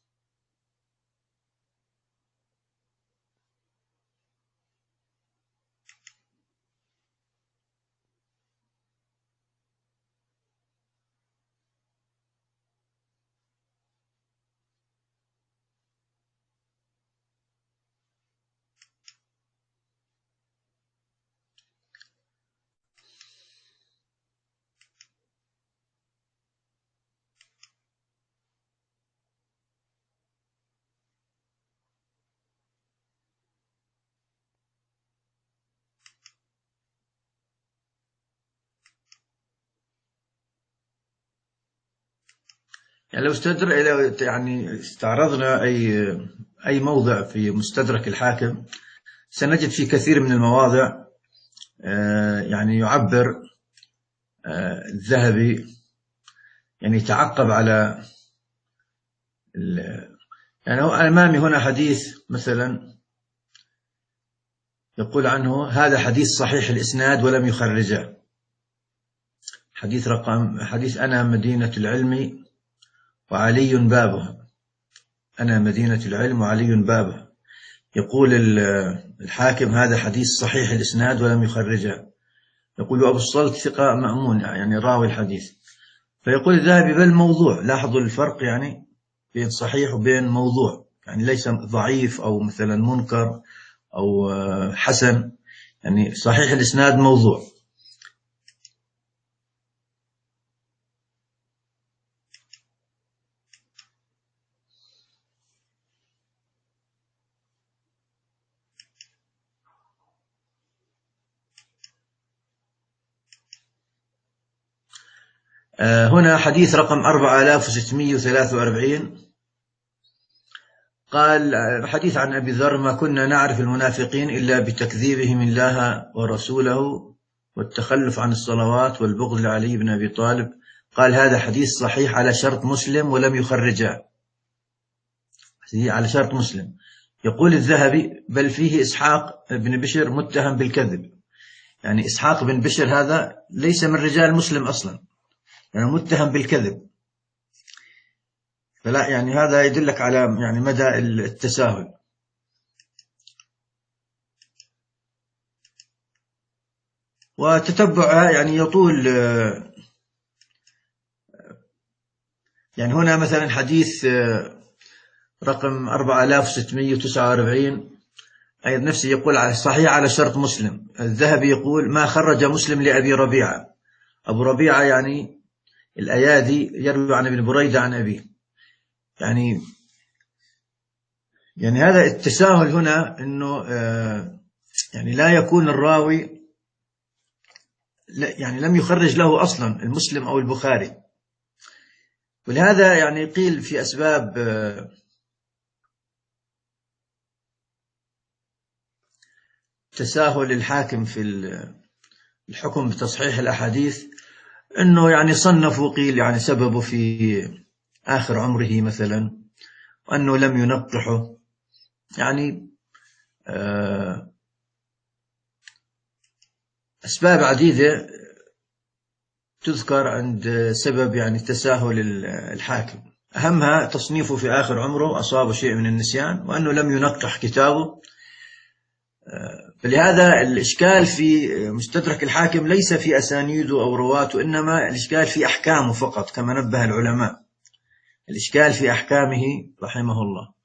يعني لو استدر يعني استعرضنا أي أي موضع في مستدرك الحاكم سنجد في كثير من المواضع يعني يعبر الذهبي يعني يتعقب على يعني هو أمامي هنا حديث مثلا يقول عنه هذا حديث صحيح الإسناد ولم يخرجه، حديث رقم حديث أنا مدينة العلم وعلي بابها، أنا مدينة العلم وعلي بابها. يقول الحاكم هذا حديث صحيح الإسناد ولم يخرجه. يقول أبو الصلت ثقة مأمون يعني راوي الحديث. فيقول الذهبي بل موضوع. لاحظوا الفرق يعني بين صحيح وبين موضوع، يعني ليس ضعيف أو مثلا منكر أو حسن، يعني صحيح الإسناد موضوع. هنا حديث رقم أربعة آلاف وستمائة وثلاثة وأربعين قال حديث عن أبي ذر ما كنا نعرف المنافقين إلا بتكذيبهم الله ورسوله والتخلف عن الصلوات والبغض لعلي بن أبي طالب. قال هذا حديث صحيح على شرط مسلم ولم يخرجه، على شرط مسلم. يقول الذهبي بل فيه إسحاق بن بشر متهم بالكذب، يعني إسحاق بن بشر هذا ليس من رجال مسلم أصلا، يعني متهم بالكذب. فلا يعني هذا يدلك على يعني مدى التساهل. وتتبع يعني يطول. يعني هنا مثلا حديث رقم أربعة آلاف وستمائة وتسعة وأربعين أيضا نفسه يقول صحيح على شرط مسلم. الذهبي يقول ما خرج مسلم لأبي ربيعة. أبو ربيعة يعني الأيادي يروي عن ابن بريدة عن أبيه. يعني يعني هذا التساهل هنا إنه يعني لا يكون الراوي يعني لم يخرج له أصلا المسلم أو البخاري. ولهذا يعني قيل في أسباب تساهل الحاكم في الحكم بتصحيح الأحاديث أنه يعني صنفوا قيل يعني سببه في آخر عمره مثلا، وأنه لم ينقحه، يعني أسباب عديدة تذكر عند سبب يعني تساهل الحاكم، أهمها تصنيفه في آخر عمره أصاب شيء من النسيان، وأنه لم ينقح كتابه. فلهذا الإشكال في مستدرك الحاكم ليس في أسانيده أو رواته، إنما الإشكال في أحكامه فقط، كما نبه العلماء، الإشكال في أحكامه رحمه الله.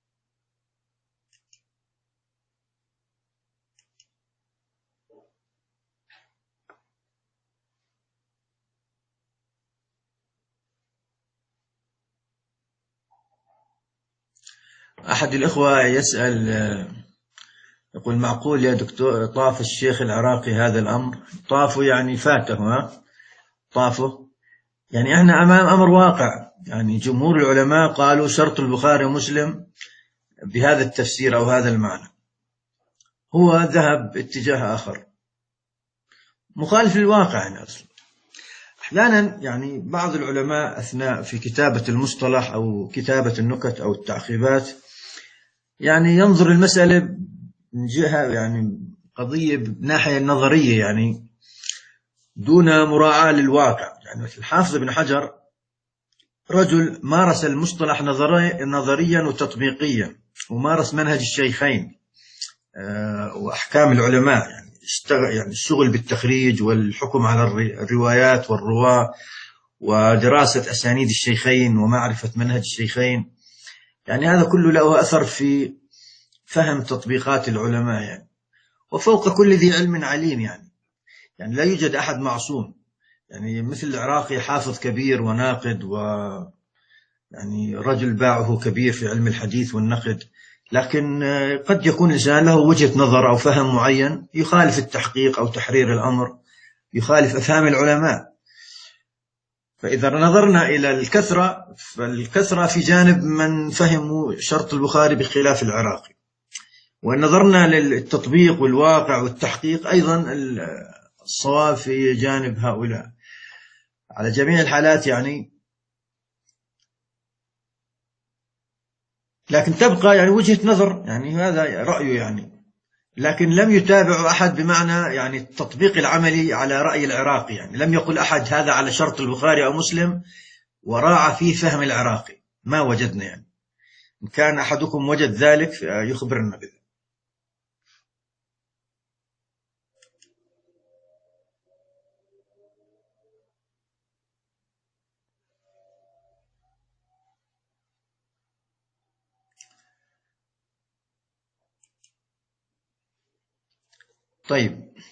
أحد الإخوة يسأل يقول: معقول يا دكتور طاف الشيخ العراقي هذا الأمر؟ طافه يعني فاته، ها طافه يعني احنا أمام أمر واقع. يعني جمهور العلماء قالوا شرط البخاري ومسلم بهذا التفسير أو هذا المعنى، هو ذهب اتجاه آخر مخالف للواقع. يعني أصلا أحيانا يعني بعض العلماء أثناء في كتابة المصطلح أو كتابة النكت أو التعقيبات يعني ينظر المسألة من جهة يعني قضية بناحية نظرية، يعني دون مراعاة للواقع. يعني مثل الحافظ بن حجر رجل مارس المصطلح نظريا وتطبيقيا، ومارس منهج الشيخين وأحكام العلماء، يعني اشتغل يعني الشغل بالتخريج والحكم على الروايات والرواة ودراسة أسانيد الشيخين ومعرفة منهج الشيخين. يعني هذا كله له أثر في فهم تطبيقات العلماء يعني. وفوق كل ذي علم عليم، يعني يعني لا يوجد أحد معصوم. يعني مثل العراقي حافظ كبير وناقد، و يعني رجل باعه كبير في علم الحديث والنقد، لكن قد يكون الإنسان له وجهة نظر أو فهم معين يخالف التحقيق أو تحرير الأمر، يخالف أفهام العلماء. فإذا نظرنا إلى الكثرة، فالكثرة في جانب من فهموا شرط البخاري بخلاف العراقي، وإن نظرنا للتطبيق والواقع والتحقيق أيضا الصواب في جانب هؤلاء. على جميع الحالات يعني، لكن تبقى يعني وجهة نظر، يعني هذا رأيه يعني، لكن لم يتابع أحد بمعنى يعني التطبيق العملي على رأي العراقي. يعني لم يقل أحد هذا على شرط البخاري أو مسلم وراعى فيه فهم العراقي، ما وجدنا. يعني إن كان أحدكم وجد ذلك يخبرنا به. طيب،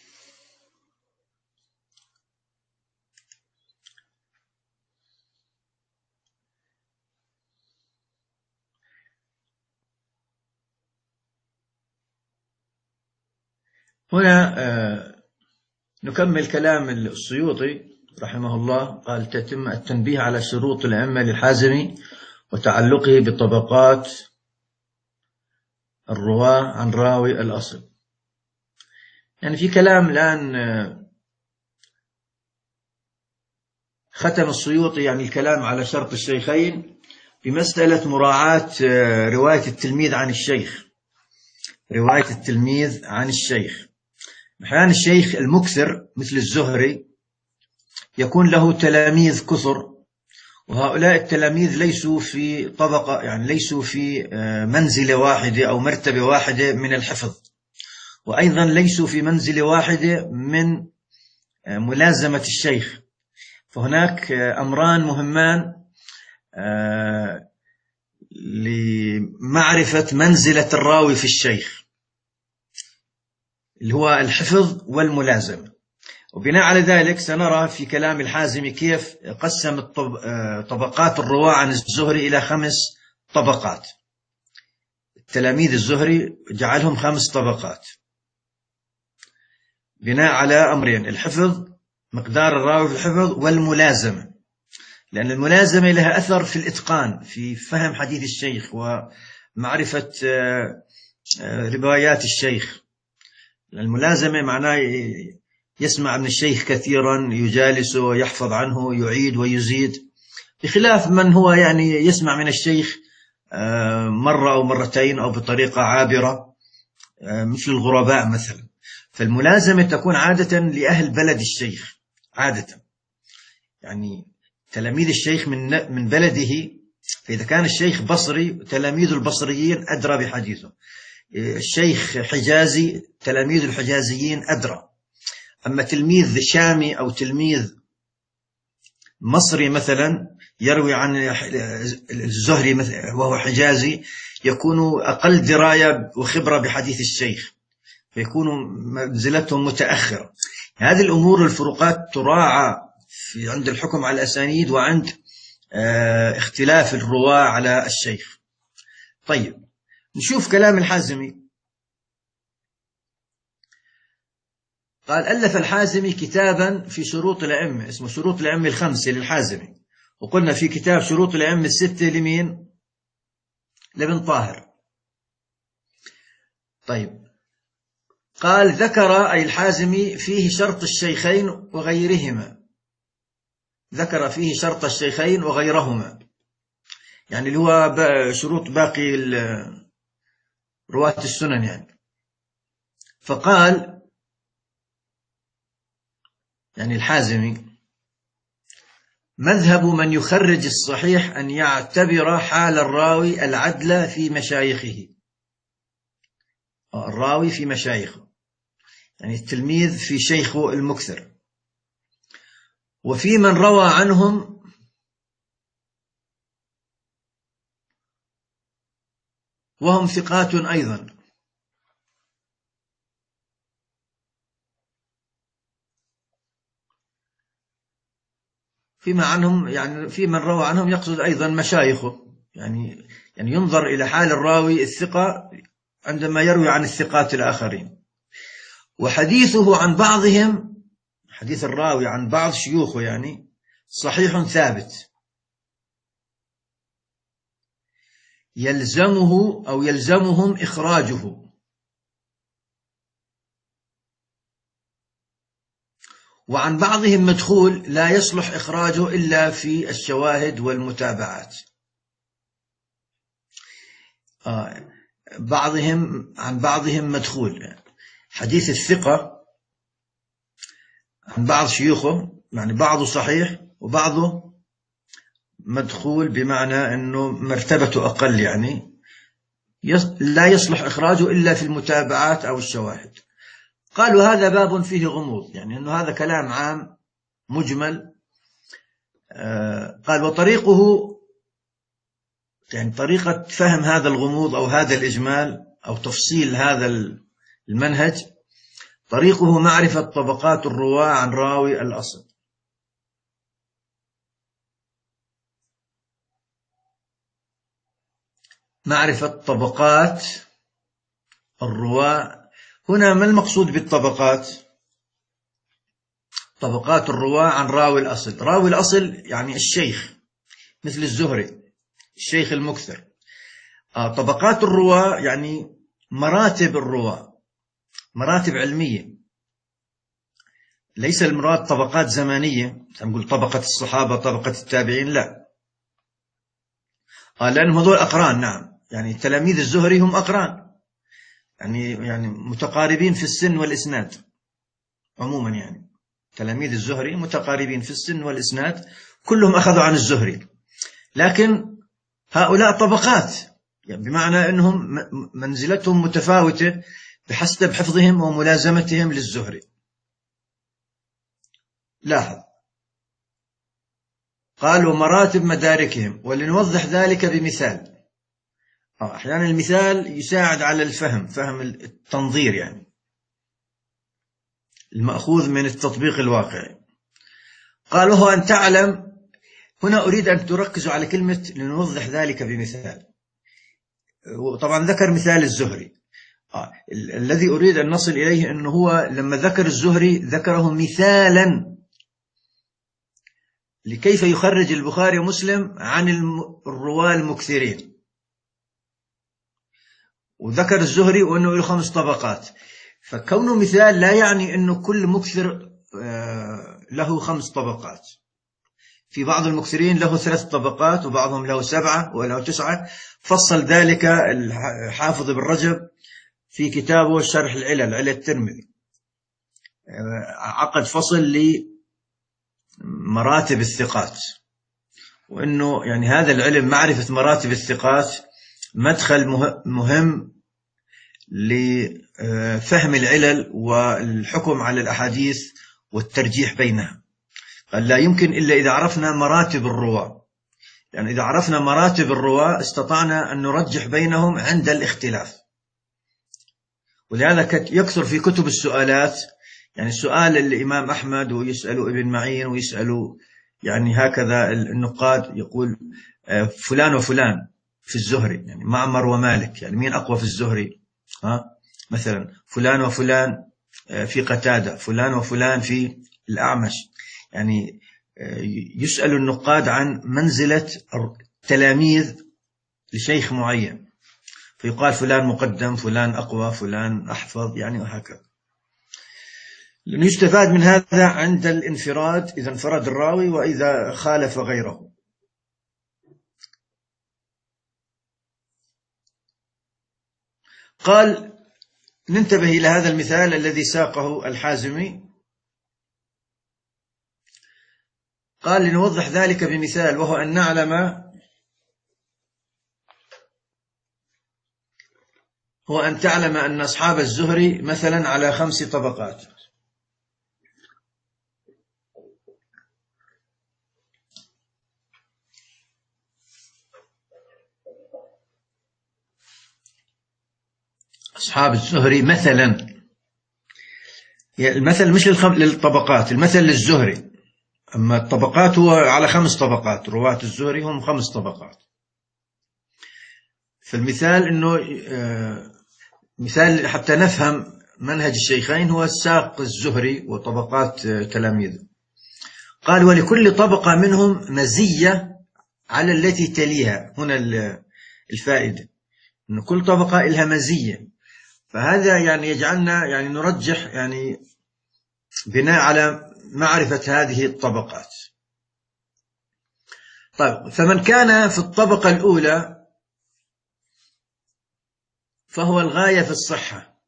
هنا نكمل كلام السيوطي رحمه الله. قال: تتم التنبيه على شروط الأئمة للحازمي وتعلقه بطبقات الرواة عن راوي الأصل. يعني في كلام الآن ختم السيوطي يعني الكلام على شرط الشيخين بمسألة مراعاة رواية التلميذ عن الشيخ، رواية التلميذ عن الشيخ. أحيانا الشيخ المكثر مثل الزهري يكون له تلاميذ كثر، وهؤلاء التلاميذ ليسوا في طبقة، يعني ليسوا في منزلة واحدة أو مرتبة واحدة من الحفظ، وأيضا ليسوا في منزلة واحدة من ملازمة الشيخ. فهناك أمران مهمان لمعرفة منزلة الراوي في الشيخ، اللي هو الحفظ والملازمة. وبناء على ذلك سنرى في كلام الحازمي كيف قسم طبقات الرواة عن الزهري إلى خمس طبقات. التلاميذ الزهري جعلهم خمس طبقات بناء على أمرين: الحفظ، مقدار الراوي في الحفظ، والملازمة، لأن الملازمة لها أثر في الإتقان، في فهم حديث الشيخ ومعرفة روايات الشيخ. الملازمة معناه يسمع من الشيخ كثيرا، يجالسه، يحفظ عنه، يعيد ويزيد، بخلاف من هو يعني يسمع من الشيخ مرة أو مرتين أو بطريقة عابرة مثل الغرباء مثلا. فالملازمة تكون عادة لأهل بلد الشيخ عادة، يعني تلاميذ الشيخ من من بلده. فإذا كان الشيخ بصري تلاميذ البصريين أدرى بحديثه، الشيخ حجازي تلاميذ الحجازيين أدرى. أما تلميذ شامي أو تلميذ مصري مثلا يروي عن الزهري وهو حجازي، يكون أقل دراية وخبرة بحديث الشيخ، فيكون منزلتهم متأخرة. هذه الأمور الفروقات تراعى في عند الحكم على الأسانيد وعند اه اختلاف الرواة على الشيخ. طيب نشوف كلام الحازمي. قال: ألف الحازمي كتابا في شروط الأئمة اسمه شروط الأئمة الخمسة للحازمي، وقلنا في كتاب شروط الأئمة الستة لمين؟ لابن طاهر. طيب قال: ذكر أي الحازمي فيه شرط الشيخين وغيرهما، ذكر فيه شرط الشيخين وغيرهما، يعني اللي هو شروط باقي رواة السنن يعني. فقال يعني الحازمي: مذهب من يخرج الصحيح أن يعتبر حال الراوي العدل في مشايخه، الراوي في مشايخه يعني التلميذ في شيخه المكثر، وفي من روى عنهم وهم ثقات أيضا، فيما عنهم يعني في من روى عنهم يقصد أيضا مشايخه، يعني يعني ينظر إلى حال الراوي الثقة عندما يروي عن الثقات الآخرين. وحديثه عن بعضهم، حديث الراوي عن بعض شيوخه يعني صحيح ثابت، يلزمه أو يلزمهم إخراجه، وعن بعضهم مدخول لا يصلح إخراجه إلا في الشواهد والمتابعات. آه بعضهم عن بعضهم مدخول، حديث الثقة عن بعض شيوخه يعني بعضه صحيح وبعضه مدخول، بمعنى أنه مرتبته أقل، يعني لا يصلح إخراجه إلا في المتابعات أو الشواهد. قالوا هذا باب فيه غموض، يعني أنه هذا كلام عام مجمل. آه قال: وطريقه يعني طريقة فهم هذا الغموض أو هذا الإجمال أو تفصيل هذا المنهج، طريقه معرفة طبقات الرواة عن راوي الأصل. معرفة طبقات الرواة. هنا ما المقصود بالطبقات؟ طبقات الرواة عن راوي الأصل. راوي الأصل يعني الشيخ، مثل الزهري الشيخ المكثر. آه طبقات الرواة يعني مراتب الرواة، مراتب علمية، ليس المراد طبقات زمانية نقول طبقة الصحابة طبقة التابعين، لا. آه لأن هذول أقران، نعم، يعني تلاميذ الزهري هم أقران، يعني يعني متقاربين في السن والإسناد عموما، يعني تلاميذ الزهري متقاربين في السن والإسناد، كلهم أخذوا عن الزهري، لكن هؤلاء طبقات، يعني بمعنى أنهم منزلتهم متفاوتة بحسب حفظهم وملازمتهم للزهري. لاحظ قالوا مراتب مداركهم، ولنوضح ذلك بمثال. أحيانا المثال يساعد على الفهم، فهم التنظير يعني المأخوذ من التطبيق الواقعي. قال: وهو أن تعلم. هنا أريد أن تركزوا على كلمة لنوضح ذلك بمثال، وطبعا ذكر مثال الزهري. آه. ال الذي أريد أن نصل إليه أنه هو لما ذكر الزهري ذكره مثالا لكيف يخرج البخاري ومسلم عن الرواة المكثرين، وذكر الزهري وأنه له خمس طبقات. فكونه مثال لا يعني أنه كل مكثر له خمس طبقات. في بعض المكثرين له ثلاث طبقات، وبعضهم له سبعة وله تسعة. فصل ذلك الحافظ ابن رجب في كتابه شرح العلل، علل الترمذي، عقد فصل لمراتب الثقات، وأنه يعني هذا العلم معرفة مراتب الثقات مدخل مهم لفهم العلل والحكم على الأحاديث والترجيح بينها. قال لا يمكن إلا إذا عرفنا مراتب الرواة، يعني إذا عرفنا مراتب الرواة استطعنا أن نرجح بينهم عند الاختلاف. ولهذا يكثر في كتب السؤالات، يعني سؤال الإمام أحمد ويسأل ابن معين ويسأل يعني هكذا النقاد، يقول فلان وفلان في الزهري، يعني معمر ومالك، يعني مين أقوى في الزهري؟ ها مثلا فلان وفلان في قتادة، فلان وفلان في الأعمش. يعني يسأل النقاد عن منزلة تلاميذ لشيخ معين، فيقال فلان مقدم، فلان أقوى، فلان أحفظ، يعني وهكذا. يستفاد من هذا عند الانفراد، إذا انفرد الراوي وإذا خالف غيره. قال ننتبه إلى هذا المثال الذي ساقه الحازمي. قال لنوضح ذلك بمثال، وهو أن نعلم هو أن تعلم أن أصحاب الزهري مثلا على خمس طبقات. أصحاب الزهري مثلا، المثل مش للطبقات، المثل للزهري. أما الطبقات هو على خمس طبقات، رواة الزهري هم خمس طبقات. فالمثال أنه مثال حتى نفهم منهج الشيخين هو الساق الزهري وطبقات تلاميذه. قال ولكل طبقة منهم مزية على التي تليها. هنا الفائدة أن كل طبقة لها مزية، فهذا يعني يجعلنا يعني نرجح يعني بناء على معرفة هذه الطبقات. طيب، فمن كان في الطبقة الأولى فهو الغاية في الصحة،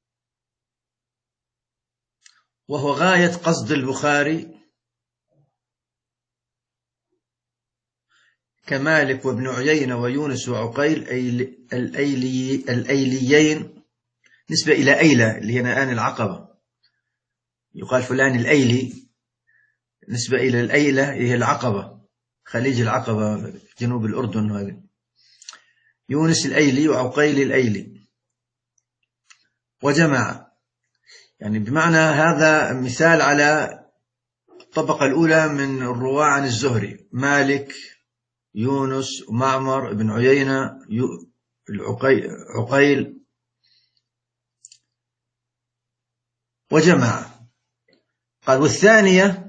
وهو غاية قصد البخاري كمالك وابن عيينة ويونس وعقيل الأيلي الأيليين، نسبة إلى أيلة اللي هي الآن العقبة، يقال فلان الأيلي نسبة إلى الأيلة هي العقبة، خليج العقبة جنوب الأردن. هذا يونس الأيلي وعقيل الأيلي وجماعة، يعني بمعنى هذا مثال على الطبقة الأولى من الرواة عن الزهري: مالك، يونس، معمر، ابن عيينة، عقيل وجماعة. قال والثانية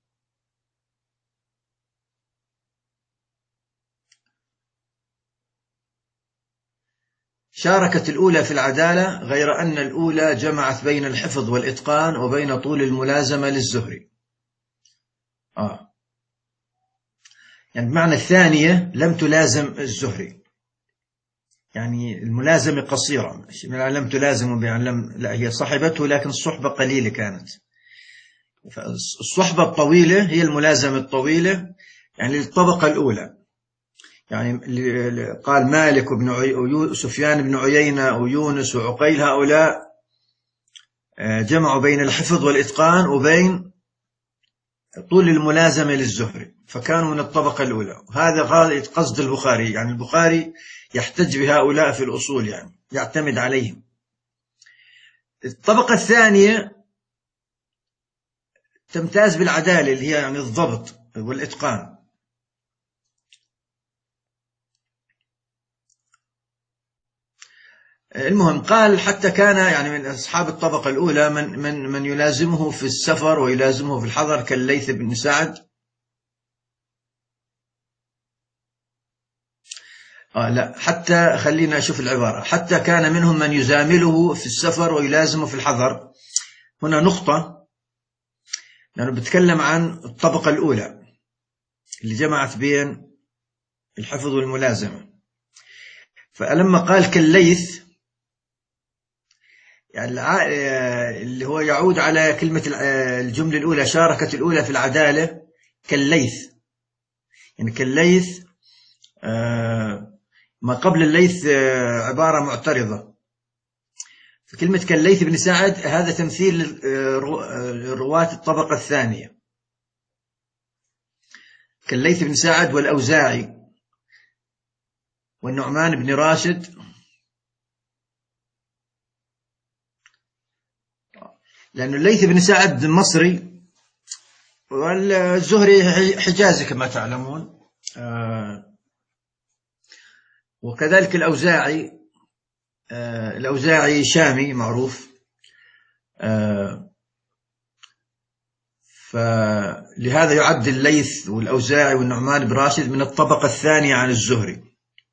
شاركت الأولى في العدالة، غير أن الأولى جمعت بين الحفظ والإتقان وبين طول الملازمة للزهري. آه. يعني بمعنى الثانية لم تلازم الزهري، يعني الملازمة قصيرة، لم تلازم بأن لم، لا هي صحبته لكن الصحبة قليلة كانت. الصحبة الطويلة هي الملازمة الطويلة، يعني للطبقة الأولى. يعني قال مالك وابن عي... سفيان بن عيينة ويونس وعقيل، هؤلاء جمعوا بين الحفظ والإتقان وبين طول الملازمة للزهري، فكانوا من الطبقة الأولى. هذا غاية قصد البخاري، يعني البخاري يحتج بهؤلاء في الأصول، يعني يعتمد عليهم. الطبقة الثانية تمتاز بالعدالة اللي هي يعني الضبط والإتقان. المهم قال حتى كان يعني من أصحاب الطبقة الأولى من, من, من يلازمه في السفر ويلازمه في الحضر كالليث بن سعد. آه لا حتى خلينا أشوف العبارة. حتى كان منهم من يزامله في السفر ويلازمه في الحضر هنا نقطة، لأنه بتكلم عن الطبقة الأولى اللي جمعت بين الحفظ والملازمة. فلما قال كالليث، يعني اللي هو يعود على كلمة الجملة الأولى، شاركت الأولى في العدالة كالليث، يعني كالليث ما قبل الليث عبارة معترضة. فكلمة كالليث بن سعد هذا تمثيل رواة الطبقة الثانية، كالليث بن سعد والأوزاعي والنعمان بن راشد، لأن الليث بن سعد مصري والزهري حجازي كما تعلمون، وكذلك الأوزاعي الأوزاعي شامي معروف. فلهذا يعد الليث والأوزاعي والنعمان بن راشد من الطبقة الثانية عن الزهري.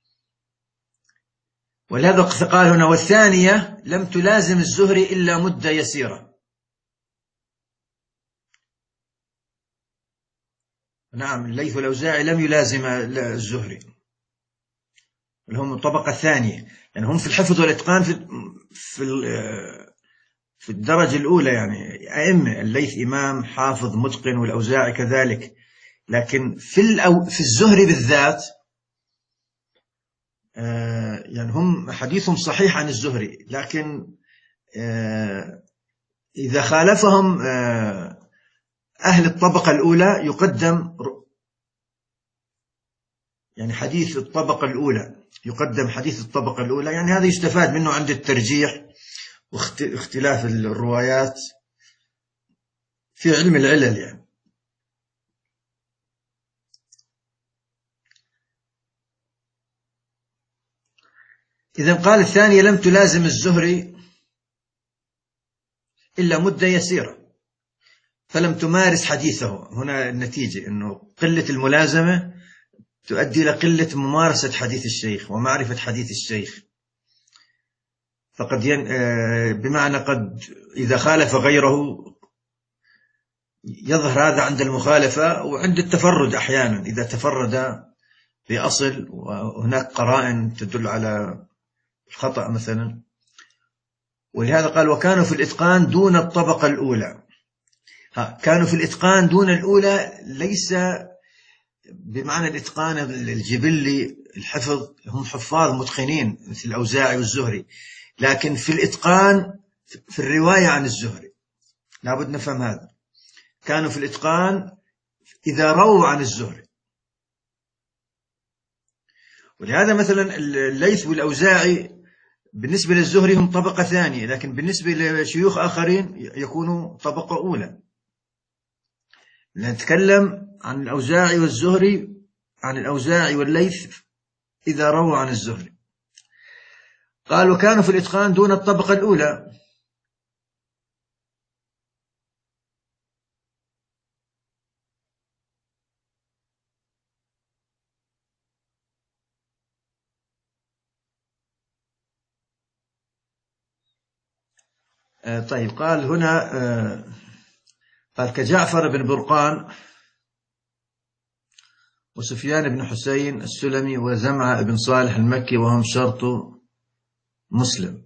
ولهذا قال هنا والثانية لم تلازم الزهري إلا مدة يسيرة. نعم، الليث والأوزاعي لم يلازم الزهري، هم الطبقة الثانية، يعني هم في الحفظ والإتقان في في في الدرجة الأولى، يعني أئمة. الليث إمام حافظ متقن والأوزاعي كذلك، لكن في الأو في الزهري بالذات يعني هم حديثهم صحيح عن الزهري، لكن إذا خالفهم أهل الطبقة الأولى يقدم، يعني حديث الطبقة الأولى يقدم حديث الطبقة الأولى، يعني هذا يستفاد منه عند الترجيح واختلاف الروايات في علم العلل. يعني إذا قال الثانية لم تلازم الزهري إلا مدة يسيرة فلم تمارس حديثه. هنا النتيجة أنه قلة الملازمة تؤدي إلى قلة ممارسة حديث الشيخ ومعرفة حديث الشيخ. فقد ين... بمعنى قد إذا خالف غيره يظهر هذا عند المخالفة وعند التفرد أحيانا، إذا تفرد بأصل وهناك قرائن تدل على الخطأ مثلا. ولهذا قال وكانوا في الإتقان دون الطبقة الأولى. ها كانوا في الإتقان دون الأولى ليس بمعنى الإتقان الجبلي الحفظ، هم حفاظ متقنين مثل الأوزاعي والزهري، لكن في الإتقان في الرواية عن الزهري لابد نفهم هذا. كانوا في الإتقان إذا رووا عن الزهري. ولهذا مثلا الليث والأوزاعي بالنسبة للزهري هم طبقة ثانية، لكن بالنسبة لشيوخ آخرين يكونوا طبقة أولى. نتكلم عن الأوزاعي والزهري، عن الأوزاعي والليث إذا رووا عن الزهري. قال وكانوا في الإتقان دون الطبقة الأولى. طيب قال هنا قال كجعفر بن برقان وسفيان بن حسين السلمي وزمعة بن صالح المكي، وهم شرط مسلم.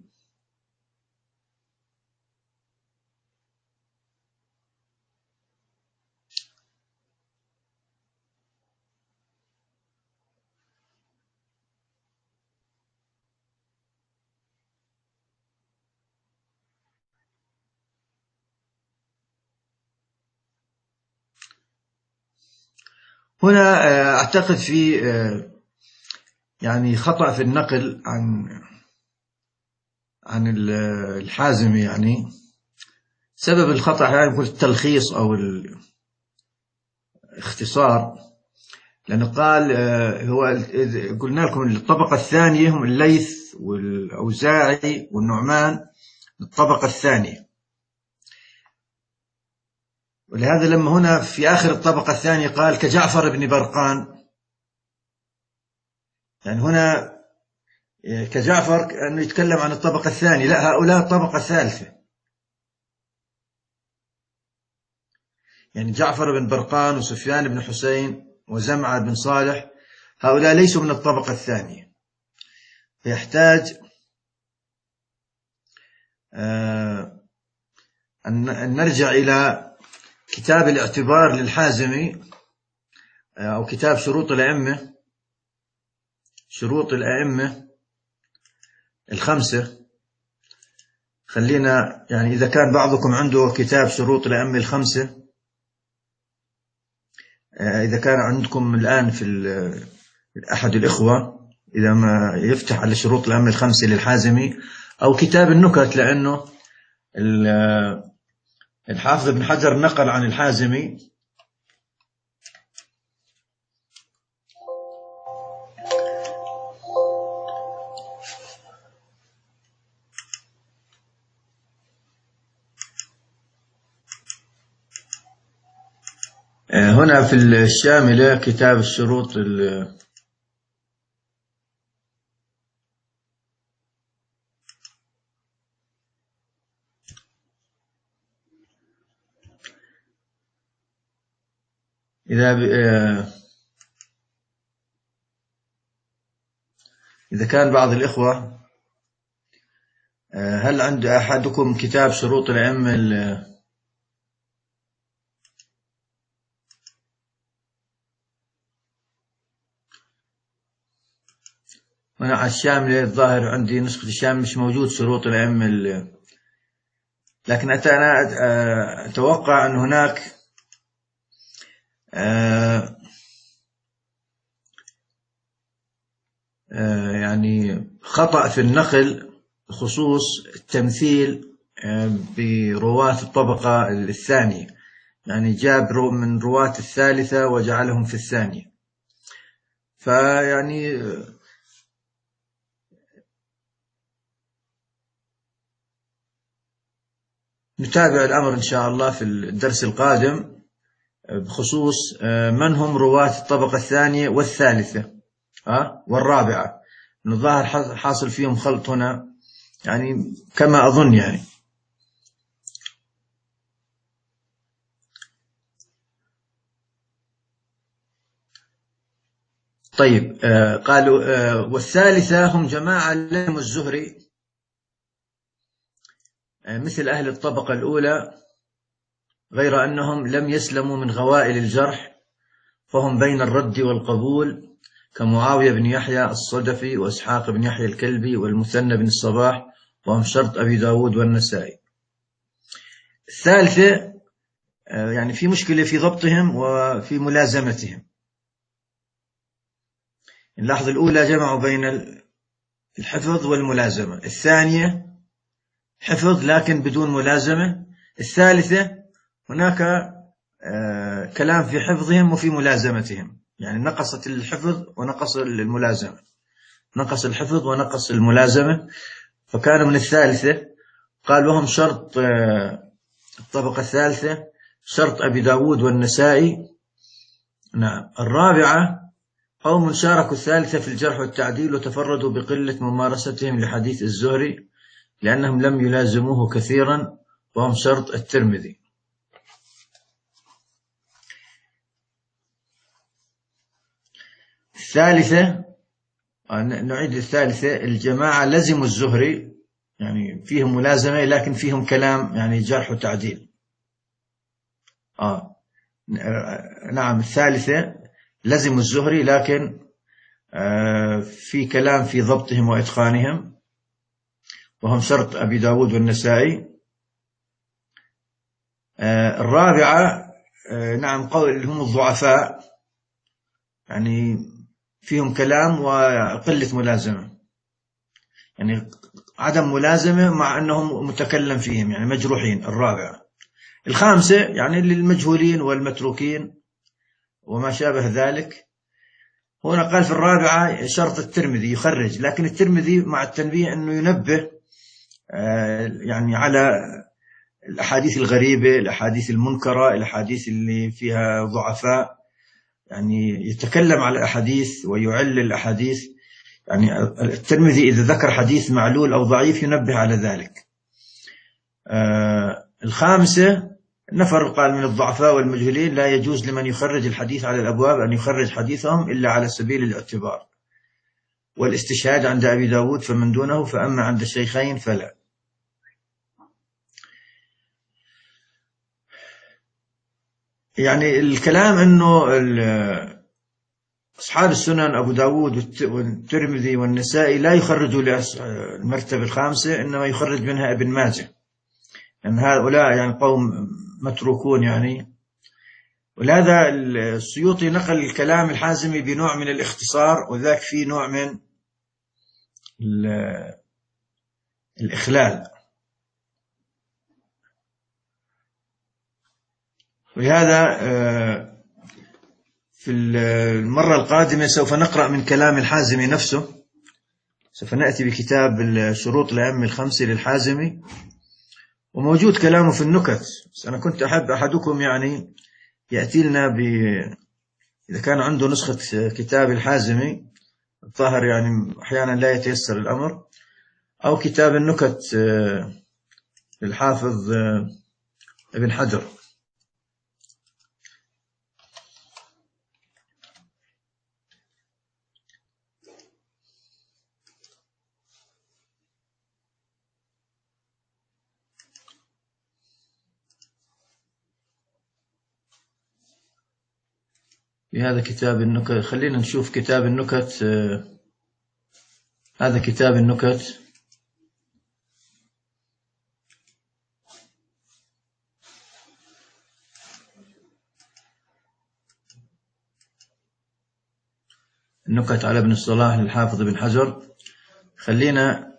هنا أعتقد في يعني خطأ في النقل عن عن الحازمي. يعني سبب الخطأ يعني يكون التلخيص أو الاختصار، لأنه قال هو قلنا لكم الطبقة الثانية هم الليث والأوزاعي والنعمان الطبقة الثانية. ولهذا لما هنا في آخر الطبقة الثانية قال كجعفر بن برقان، يعني هنا كجعفر أنه يتكلم عن الطبقة الثانية، لا هؤلاء الطبقة الثالثة. يعني جعفر بن برقان وسفيان بن حسين وزمعة بن صالح هؤلاء ليسوا من الطبقة الثانية، فيحتاج أن نرجع إلى كتاب الاعتبار للحازمي أو كتاب شروط الأئمة، شروط الأئمة الخمسة. خلينا يعني إذا كان بعضكم عنده كتاب شروط الأئمة الخمسة، إذا كان عندكم الآن في أحد الإخوة إذا ما يفتح على شروط الأئمة الخمسة للحازمي أو كتاب النكت، لأنه الحافظ ابن حجر نقل عن الحازمي هنا في الشاملة كتاب الشروط ال إذا ب... إذا كان بعض الإخوة، هل عند أحدكم كتاب شروط الأئمة ال... هنا على الشاملة الظاهر عندي نسخة الشاملة مش موجود شروط الأئمة ال... لكن أنا أتوقع أن هناك آه آه يعني خطأ في النقل بخصوص التمثيل آه برواة الطبقة الثانية، يعني جاب من رواة الثالثة وجعلهم في الثانية. فيعني نتابع الأمر إن شاء الله في الدرس القادم بخصوص من هم رواة الطبقة الثانية والثالثة والرابعة، الظاهر حاصل فيهم خلط هنا يعني كما أظن يعني. طيب قالوا والثالثة هم جماعة لهم الزهري مثل أهل الطبقة الأولى، غير أنهم لم يسلموا من غوائل الجرح، فهم بين الرد والقبول كمعاوية بن يحيى الصدفي وإسحاق بن يحيى الكلبي والمثنى بن الصباح، وهم شرط أبي داود والنسائي. الثالثة يعني في مشكلة في ضبطهم وفي ملازمتهم. نلاحظ الأولى جمعوا بين الحفظ والملازمة، الثانية حفظ لكن بدون ملازمة، الثالثة هناك آه كلام في حفظهم وفي ملازمتهم، يعني نقصت الحفظ ونقص الملازمة، نقص الحفظ ونقص الملازمة، فكانوا من الثالثة. قال وهم شرط آه الطبقة الثالثة شرط أبي داود والنسائي. نعم. الرابعة قوم شاركوا الثالثة في الجرح والتعديل وتفردوا بقلة ممارستهم لحديث الزهري لأنهم لم يلازموه كثيرا، وهم شرط الترمذي. الثالثة نعيد الثالثة الجماعة لزموا الزهري، يعني فيهم ملازمة لكن فيهم كلام يعني جرح وتعديل. آه نعم الثالثة لزموا الزهري لكن آه في كلام في ضبطهم وإتقانهم، وهم شرط أبي داود والنسائي. آه الرابعة آه نعم قول هم الضعفاء، يعني فيهم كلام وقلة ملازمة، يعني عدم ملازمة مع أنهم متكلم فيهم، يعني مجروحين. الرابعة. الخامسة يعني للمجهولين والمتروكين وما شابه ذلك. هنا قال في الرابعة شرط الترمذي يخرج، لكن الترمذي مع التنبيه أنه ينبه يعني على الأحاديث الغريبة، الأحاديث المنكرة، الأحاديث اللي فيها ضعفاء، يعني يتكلم على الأحاديث ويعلل الأحاديث. يعني الترمذي إذا ذكر حديث معلول أو ضعيف ينبه على ذلك. آه الخامسة نفر قال من الضعفاء والمجهولين لا يجوز لمن يخرج الحديث على الأبواب أن يخرج حديثهم إلا على سبيل الاعتبار والاستشهاد عند أبي داود فمن دونه، فأما عند الشيخين فلا. يعني الكلام أنه أصحاب السنن أبو داود والترمذي والنسائي لا يخرجوا للمرتبة الخامسة، إنما يخرج منها ابن ماجه، لأن هؤلاء يعني قوم متروكون يعني. ولهذا السيوطي نقل الكلام الحازمي بنوع من الاختصار، وذاك فيه نوع من الإخلال. ولهذا في المرة القادمة سوف نقرأ من كلام الحازمي نفسه، سوف نأتي بكتاب الشروط الأئمة الخمسة للحازمي، وموجود كلامه في النكت. بس أنا كنت أحب أحدكم يعني يأتي لنا ب إذا كان عنده نسخة كتاب الحازمي، الظاهر يعني أحيانا لا يتيسر الأمر، أو كتاب النكت للحافظ ابن حجر. هذا كتاب النكت، خلينا نشوف كتاب النكت. هذا كتاب النكت، النكت على ابن الصلاح للحافظ ابن حجر. خلينا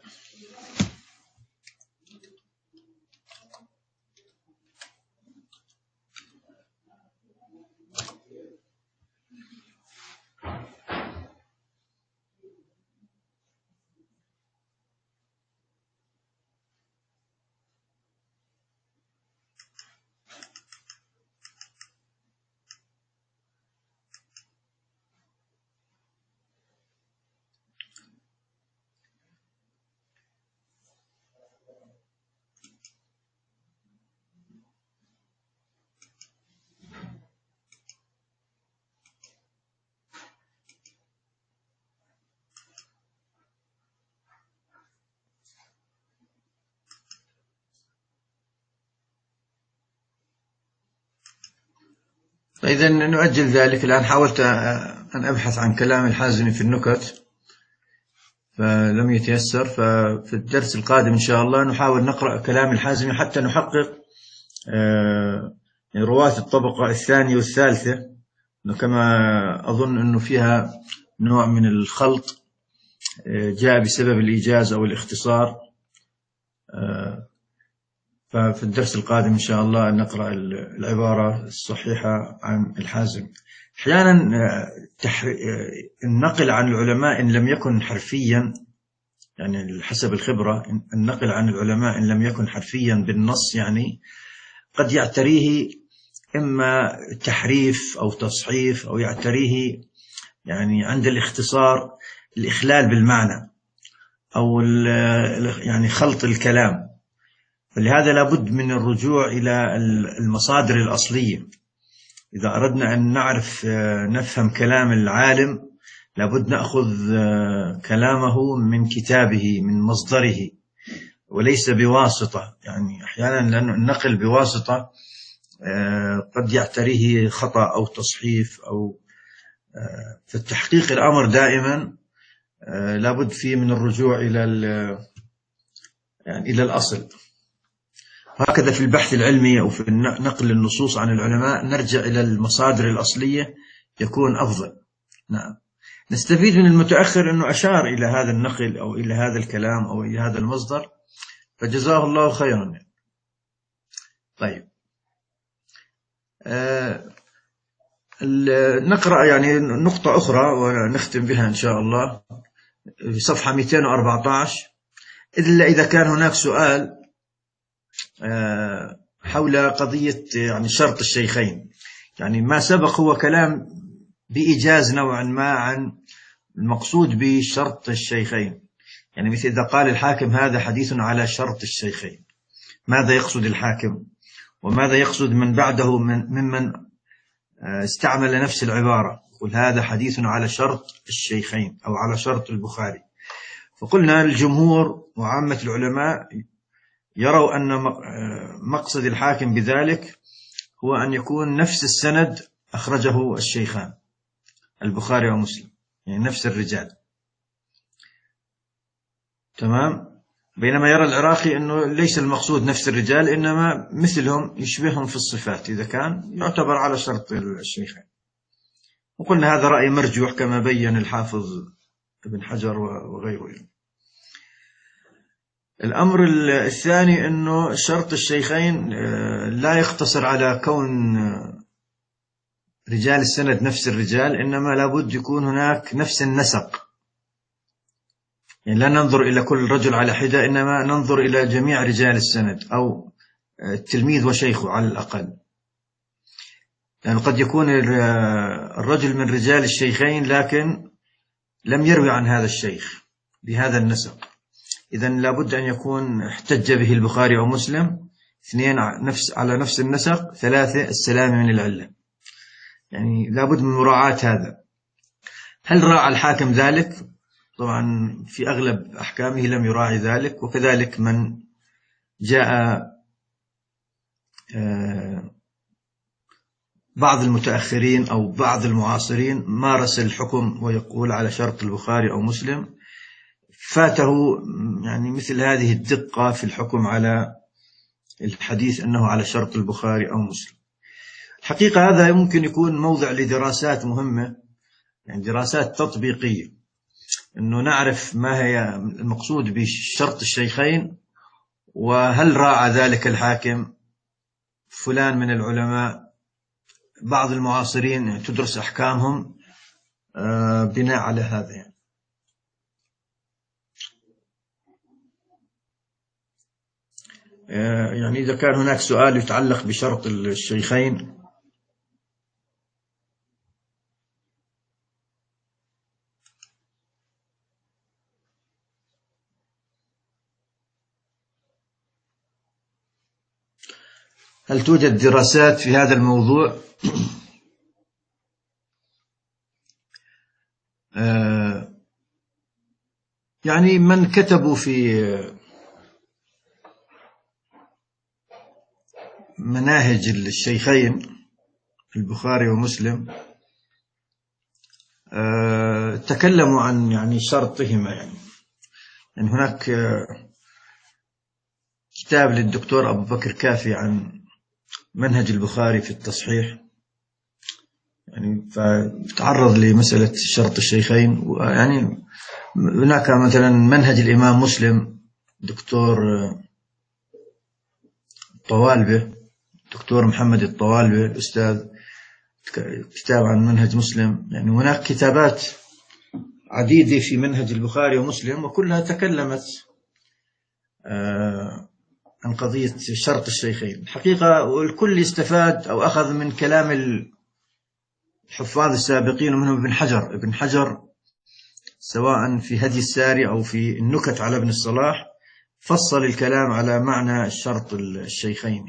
فإذا نؤجل ذلك. الآن حاولت أن أبحث عن كلام الحازمي في النكت فلم يتيسر، ففي الدرس القادم إن شاء الله نحاول نقرأ كلام الحازمي حتى نحقق رواة الطبقة الثانية والثالثة، كما أظن أنه فيها نوع من الخلط جاء بسبب الإيجاز أو الاختصار. ففي الدرس القادم إن شاء الله نقرأ العبارة الصحيحة عن الحازم. أحيانا النقل عن العلماء إن لم يكن حرفيا، يعني حسب الخبرة، النقل عن العلماء إن لم يكن حرفيا بالنص يعني قد يعتريه إما تحريف أو تصحيف، أو يعتريه يعني عند الاختصار الإخلال بالمعنى أو يعني خلط الكلام. فلهذا لابد من الرجوع إلى المصادر الأصلية. إذا أردنا أن نعرف نفهم كلام العالم لابد نأخذ كلامه من كتابه من مصدره وليس بواسطة. يعني أحيانا لأن النقل بواسطة قد يعتريه خطأ أو تصحيف أو في التحقيق الأمر دائما لابد فيه من الرجوع إلى يعني إلى الأصل. هكذا في البحث العلمي أو في نقل النصوص عن العلماء نرجع إلى المصادر الأصلية يكون أفضل. نعم، نستفيد من المتأخر أنه أشار إلى هذا النقل أو إلى هذا الكلام أو إلى هذا المصدر، فجزاه الله خيرا. طيب، آه نقرأ يعني نقطة أخرى ونختم بها إن شاء الله في صفحة مئتين وأربعة عشر، إلا إذا كان هناك سؤال حول قضية يعني شرط الشيخين. يعني ما سبق هو كلام بإيجاز نوعا ما عن المقصود بشرط الشيخين. يعني مثل إذا قال الحاكم هذا حديث على شرط الشيخين، ماذا يقصد الحاكم؟ وماذا يقصد من بعده من ممن استعمل نفس العبارة، قل هذا حديث على شرط الشيخين أو على شرط البخاري. فقلنا الجمهور وعامة العلماء يروا أن مقصد الحاكم بذلك هو أن يكون نفس السند أخرجه الشيخان البخاري ومسلم، يعني نفس الرجال، تمام. بينما يرى العراقي أنه ليس المقصود نفس الرجال، إنما مثلهم يشبههم في الصفات، إذا كان يعتبر على شرط الشيخين. وقلنا هذا رأي مرجوح كما بين الحافظ ابن حجر وغيره. الأمر الثاني أنه شرط الشيخين لا يقتصر على كون رجال السند نفس الرجال، إنما لابد يكون هناك نفس النسق، يعني لا ننظر إلى كل رجل على حدة، إنما ننظر إلى جميع رجال السند أو التلميذ وشيخه على الأقل. يعني قد يكون الرجل من رجال الشيخين لكن لم يروي عن هذا الشيخ بهذا النسق، إذن لابد أن يكون احتج به البخاري أو مسلم. اثنين نفس على نفس النسق. ثلاثة السلامة من العلة، يعني لابد من مراعاة هذا. هل راعى الحاكم ذلك؟ طبعا في أغلب أحكامه لم يراعي ذلك. وكذلك من جاء بعض المتأخرين أو بعض المعاصرين مارس الحكم ويقول على شرط البخاري أو مسلم، فاته يعني مثل هذه الدقة في الحكم على الحديث أنه على شرط البخاري أو مسلم. الحقيقة هذا يمكن يكون موضع لدراسات مهمة، يعني دراسات تطبيقية، أنه نعرف ما هي المقصود بشرط الشيخين، وهل راعى ذلك الحاكم فلان من العلماء بعض المعاصرين تدرس أحكامهم بناء على هذا. يعني يعني إذا كان هناك سؤال يتعلق بشرط الشيخين. هل توجد دراسات في هذا الموضوع؟ يعني من كتبوا في مناهج الشيخين البخاري ومسلم تكلموا عن يعني شرطهما. يعني, يعني هناك كتاب للدكتور أبو بكر كافي عن منهج البخاري في التصحيح، يعني فتعرض لمسألة شرط الشيخين. ويعني هناك مثلا منهج الإمام مسلم دكتور الطوالبة، دكتور محمد الطوالبة الأستاذ، كتاب عن منهج مسلم. يعني هناك كتابات عديدة في منهج البخاري ومسلم، وكلها تكلمت عن قضية شرط الشيخين. الحقيقة والكل استفاد أو أخذ من كلام الحفاظ السابقين، ومنهم ابن حجر. ابن حجر سواء في هدي الساري أو في النكت على ابن الصلاح فصل الكلام على معنى شرط الشيخين.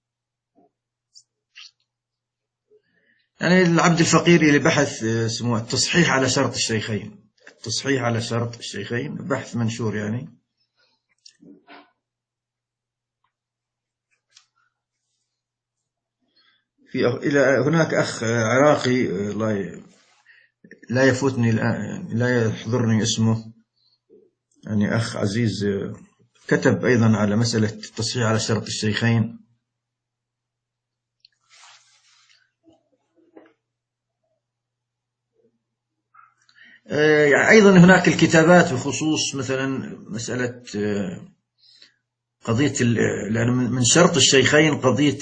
يعني العبد الفقير اللي بحث اسمه التصحيح على شرط الشيخين، التصحيح على شرط الشيخين، بحث منشور. يعني في إلى هناك أخ عراقي لا لا يفوتني الآن، لا يحضرني اسمه، يعني أخ عزيز كتب أيضا على مسألة التصحيح على شرط الشيخين. يعني أيضا هناك الكتابات بخصوص مثلا مسألة قضية لأن من شرط الشيخين قضية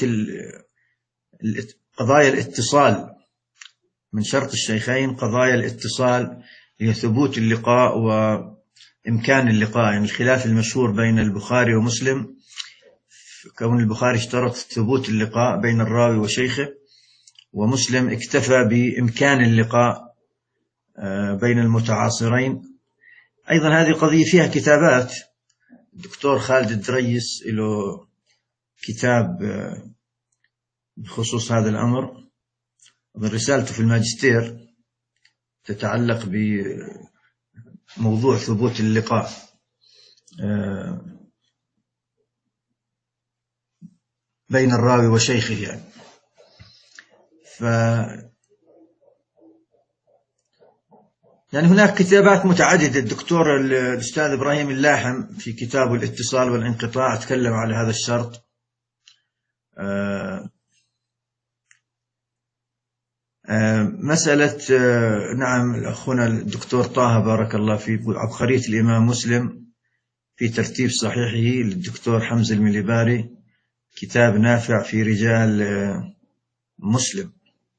قضايا الاتصال. من شرط الشيخين قضايا الاتصال هي ثبوت اللقاء وإمكان اللقاء. يعني الخلاف المشهور بين البخاري ومسلم كون البخاري اشترط ثبوت اللقاء بين الراوي وشيخه، ومسلم اكتفى بإمكان اللقاء بين المتعاصرين. أيضا هذه قضية فيها كتابات. الدكتور خالد الدريس له كتاب بخصوص هذا الأمر من رسالته في الماجستير تتعلق بموضوع ثبوت اللقاء بين الراوي وشيخه يعني. ف يعني هناك كتابات متعددة. الدكتور الأستاذ إبراهيم اللاحم في كتابه الاتصال والانقطاع تكلم على هذا الشرط. مسألة نعم أخونا الدكتور طه بارك الله فيه عبقرية الإمام مسلم في ترتيب صحيحه للدكتور حمزة المليباري، كتاب نافع في رجال مسلم.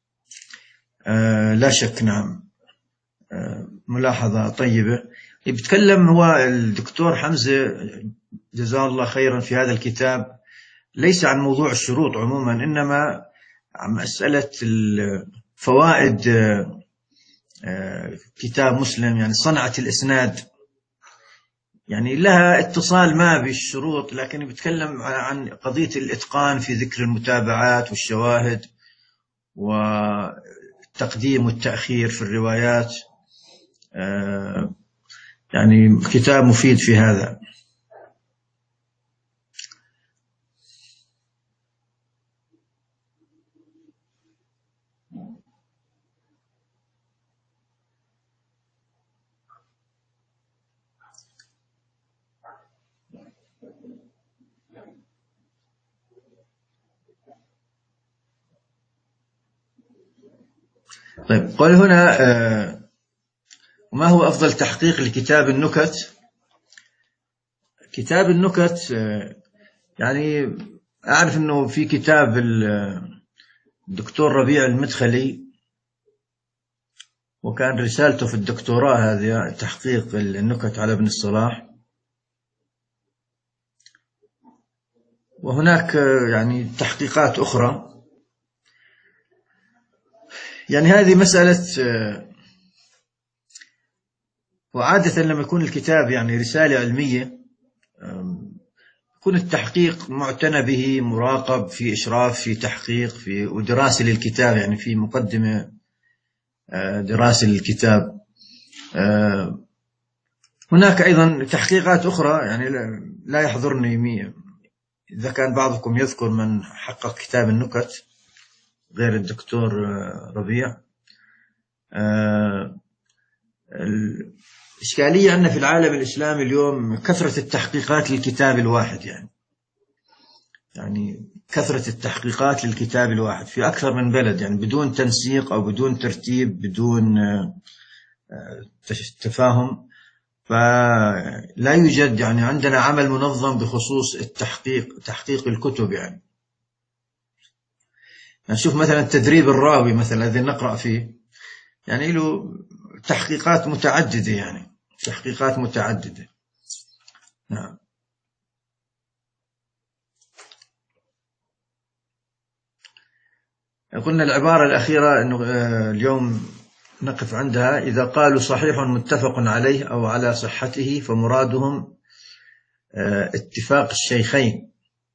لا شك نعم ملاحظة طيبة. بيتكلم هو الدكتور حمزة جزاه الله خيرا في هذا الكتاب ليس عن موضوع الشروط عموما، إنما عن مسألة فوائد كتاب مسلم، يعني صنعة الإسناد، يعني لها اتصال ما بالشروط، لكن بيتكلم عن قضية الإتقان في ذكر المتابعات والشواهد والتقديم والتأخير في الروايات. يعني كتاب مفيد في هذا. طيب قال هنا آه ما هو أفضل تحقيق لكتاب النكت؟ كتاب النكت آه يعني أعرف أنه في كتاب الدكتور ربيع المدخلي، وكان رسالته في الدكتوراه هذه تحقيق النكت على ابن الصلاح. وهناك آه يعني تحقيقات أخرى. يعني هذه مسألة آه وعادة لما يكون الكتاب يعني رسالة علمية يكون التحقيق معتنى به، مراقب، في إشراف، في تحقيق، في ودراسة للكتاب، يعني في مقدمة دراسة للكتاب. هناك أيضا تحقيقات أخرى يعني لا يحضرني مية، إذا كان بعضكم يذكر من حقق كتاب النكت غير الدكتور ربيع. الإشكالية أن في العالم الإسلامي اليوم كثرة التحقيقات للكتاب الواحد، يعني يعني كثرة التحقيقات للكتاب الواحد في أكثر من بلد، يعني بدون تنسيق أو بدون ترتيب، بدون تفاهم. فلا يوجد يعني عندنا عمل منظم بخصوص التحقيق، تحقيق الكتب. يعني نشوف مثلا تدريب الراوي مثلا الذي نقرأ فيه، يعني له تحقيقات متعددة، يعني تحقيقات متعددة. نعم. قلنا العبارة الأخيرة أنه اليوم نقف عندها. إذا قالوا صحيح متفق عليه أو على صحته فمرادهم اتفاق الشيخين.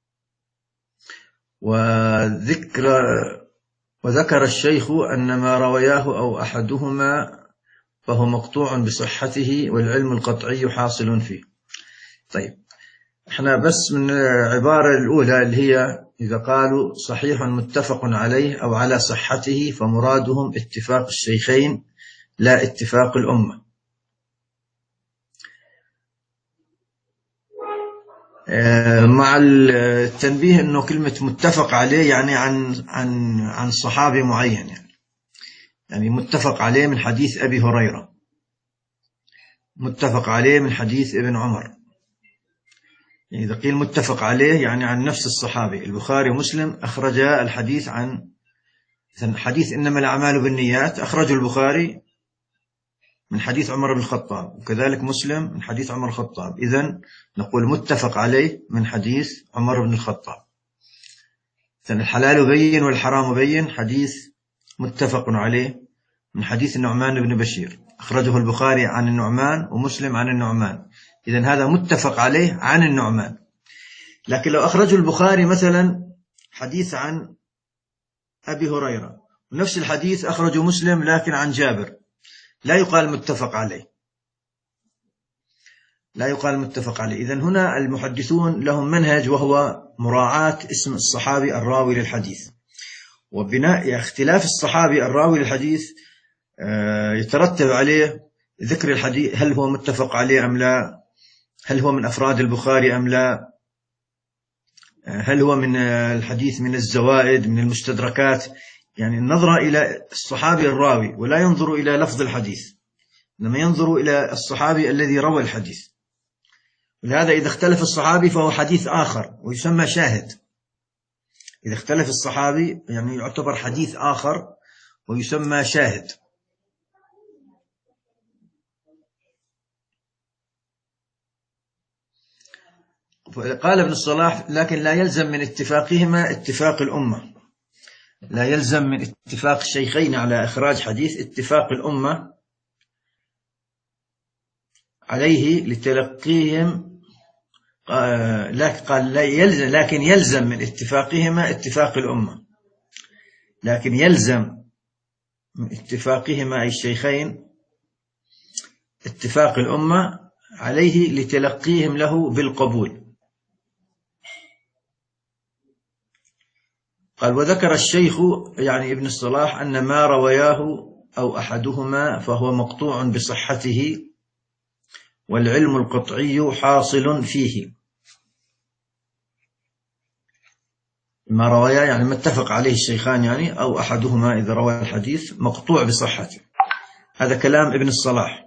وذكر وذكر الشيخ أن ما روياه أو أحدهما فهو مقطوع بصحته والعلم القطعي حاصل فيه. طيب احنا بس من العبارة الأولى اللي هي إذا قالوا صحيح متفق عليه أو على صحته فمرادهم اتفاق الشيخين لا اتفاق الأمة. مع التنبيه أنه كلمة متفق عليه يعني عن عن عن صحابي معين، يعني يعني متفق عليه من حديث أبي هريرة، متفق عليه من حديث ابن عمر. يعني إذا قيل متفق عليه يعني عن نفس الصحابي. البخاري ومسلم أخرجا الحديث عن حديث إنما الأعمال بالنيات، أخرجه البخاري من حديث عمر بن الخطاب، وكذلك مسلم من حديث عمر الخطاب. إذن نقول متفق عليه من حديث عمر بن الخطاب. إذن الحلال بين والحرام بين، حديث متفق عليه من حديث النعمان بن بشير، أخرجه البخاري عن النعمان ومسلم عن النعمان. إذن هذا متفق عليه عن النعمان. لكن لو أخرجه البخاري مثلا حديث عن أبي هريرة، ونفس الحديث أخرجه مسلم لكن عن جابر، لا يقال متفق عليه، لا يقال متفق عليه. إذن هنا المحدثون لهم منهج، وهو مراعاة اسم الصحابي الراوي للحديث، وبناء اختلاف الصحابي الراوي للحديث يترتب عليه ذكر الحديث، هل هو متفق عليه أم لا، هل هو من أفراد البخاري أم لا، هل هو من الحديث من الزوائد من المستدركات. يعني النظرة إلى الصحابي الراوي، ولا ينظر إلى لفظ الحديث، إنما ينظر إلى الصحابي الذي روى الحديث. ولهذا إذا اختلف الصحابي فهو حديث آخر ويسمى شاهد. إذا اختلف الصحابي يعني يعتبر حديث آخر ويسمى شاهد. قال ابن الصلاح: لكن لا يلزم من اتفاقهما اتفاق الأمة، لا يلزم من اتفاق الشيخين على إخراج حديث اتفاق الأمة عليه لتلقيهم. قال لا يلزم، لكن يلزم من اتفاقهما اتفاق الأمة، لكن يلزم من اتفاقهما أي الشيخين اتفاق الأمة عليه لتلقيهم له بالقبول. قال: وذكر الشيخ يعني ابن الصلاح أن ما روياه أو أحدهما فهو مقطوع بصحته، والعلم القطعي حاصل فيه. ما روايا يعني ما اتفق عليه الشيخان، يعني أو أحدهما إذا روى الحديث مقطوع بصحته. هذا كلام ابن الصلاح.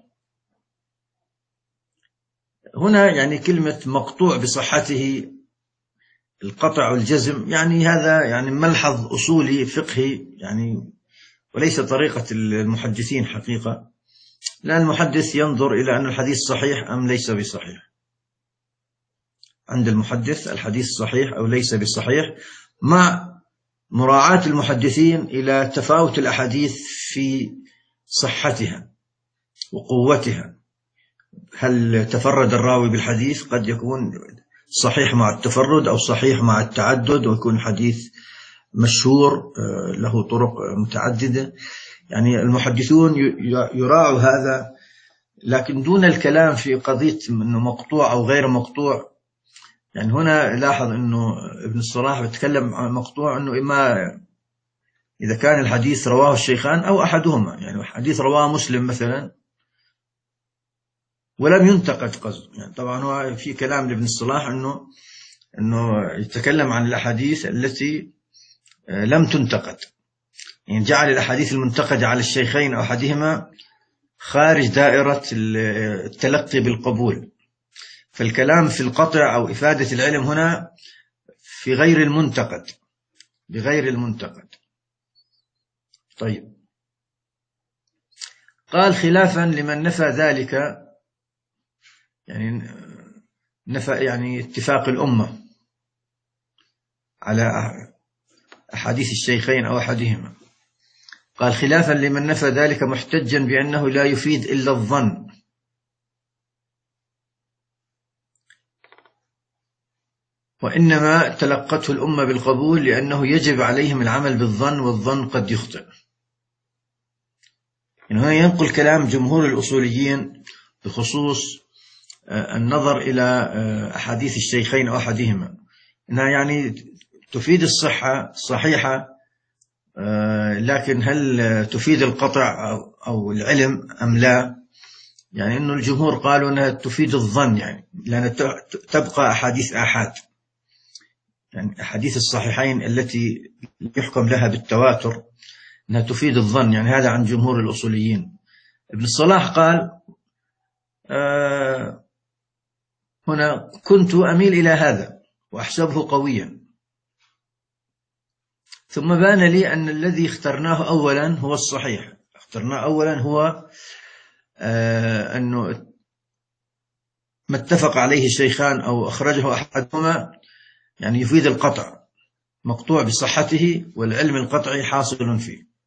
هنا يعني كلمة مقطوع بصحته، القطع والجزم، يعني هذا يعني ملحظ أصولي فقهي، يعني وليس طريقة المحدثين حقيقة. لأن المحدث ينظر إلى أن الحديث صحيح أم ليس بصحيح. عند المحدث الحديث صحيح أو ليس بصحيح، مع مراعاة المحدثين إلى تفاوت الأحاديث في صحتها وقوتها. هل تفرد الراوي بالحديث؟ قد يكون صحيح مع التفرد، أو صحيح مع التعدد، ويكون حديث مشهور له طرق متعددة. يعني المحدثون يراعوا هذا، لكن دون الكلام في قضية أنه مقطوع أو غير مقطوع. يعني هنا لاحظ أنه ابن الصلاح بيتكلم عن مقطوع، أنه إما إذا كان الحديث رواه الشيخان أو أحدهما، يعني حديث رواه مسلم مثلا ولم ينتقد قصد. يعني طبعا هو في كلام لابن الصلاح أنه أنه يتكلم عن الأحاديث التي لم تنتقد، يعني جعل الأحاديث المنتقدة على الشيخين أو أحدهما خارج دائرة التلقي بالقبول. فالكلام في القطع أو إفادة العلم هنا في غير المنتقد، بغير المنتقد. طيب، قال: خلافا لمن نفى ذلك، يعني نفى يعني اتفاق الأمة على أحاديث الشيخين أو أحدهما. قال: خلافا لمن نفى ذلك محتجا بأنه لا يفيد إلا الظن، وإنما تلقته الأمة بالقبول لأنه يجب عليهم العمل بالظن، والظن قد يخطئ. يعني هنا ينقل كلام جمهور الأصوليين بخصوص النظر إلى أحاديث الشيخين أو أحدهما، إنها يعني تفيد الصحة صحيحة، لكن هل تفيد القطع أو العلم أم لا؟ يعني إنه الجمهور قالوا أنها تفيد الظن، يعني لأن تبقى أحاديث آحاد، يعني أحاديث الصحيحين التي يحكم لها بالتواتر أنها تفيد الظن. يعني هذا عن جمهور الأصوليين. ابن الصلاح قال: آه هنا كنت أميل إلى هذا وأحسبه قويا، ثم بان لي أن الذي اخترناه أولا هو الصحيح. اخترناه أولا هو آه أنه ما اتفق عليه الشيخان أو أخرجه أحدهما، يعني يفيد القطع، مقطوع بصحته، والعلم القطعي حاصل فيه.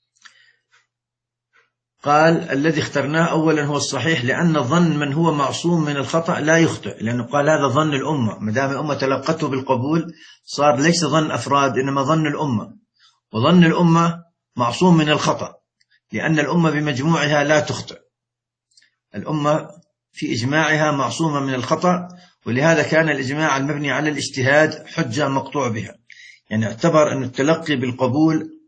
قال: الذي اخترناه أولا هو الصحيح، لأن ظن من هو معصوم من الخطأ لا يخطئ، لأنه قال هذا ظن الأمة، مدام الأمة تلقته بالقبول صار ليس ظن أفراد إنما ظن الأمة، وظن الأمة معصوم من الخطأ، لأن الأمة بمجموعها لا تخطئ، الأمة في إجماعها معصومة من الخطأ، ولهذا كان الإجماع المبني على الاجتهاد حجة مقطوع بها. يعني اعتبر أن التلقي بالقبول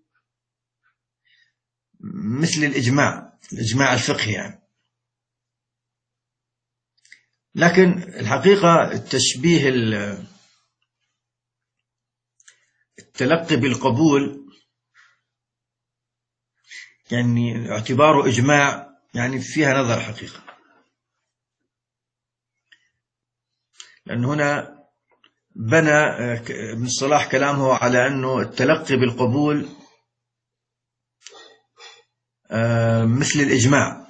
مثل الإجماع، الإجماع الفقهي يعني. لكن الحقيقة التشبيه التلقي بالقبول يعني اعتباره إجماع يعني فيها نظر حقيقة، لأن هنا بنى ابن الصلاح كلامه على أنه التلقي بالقبول مثل الإجماع.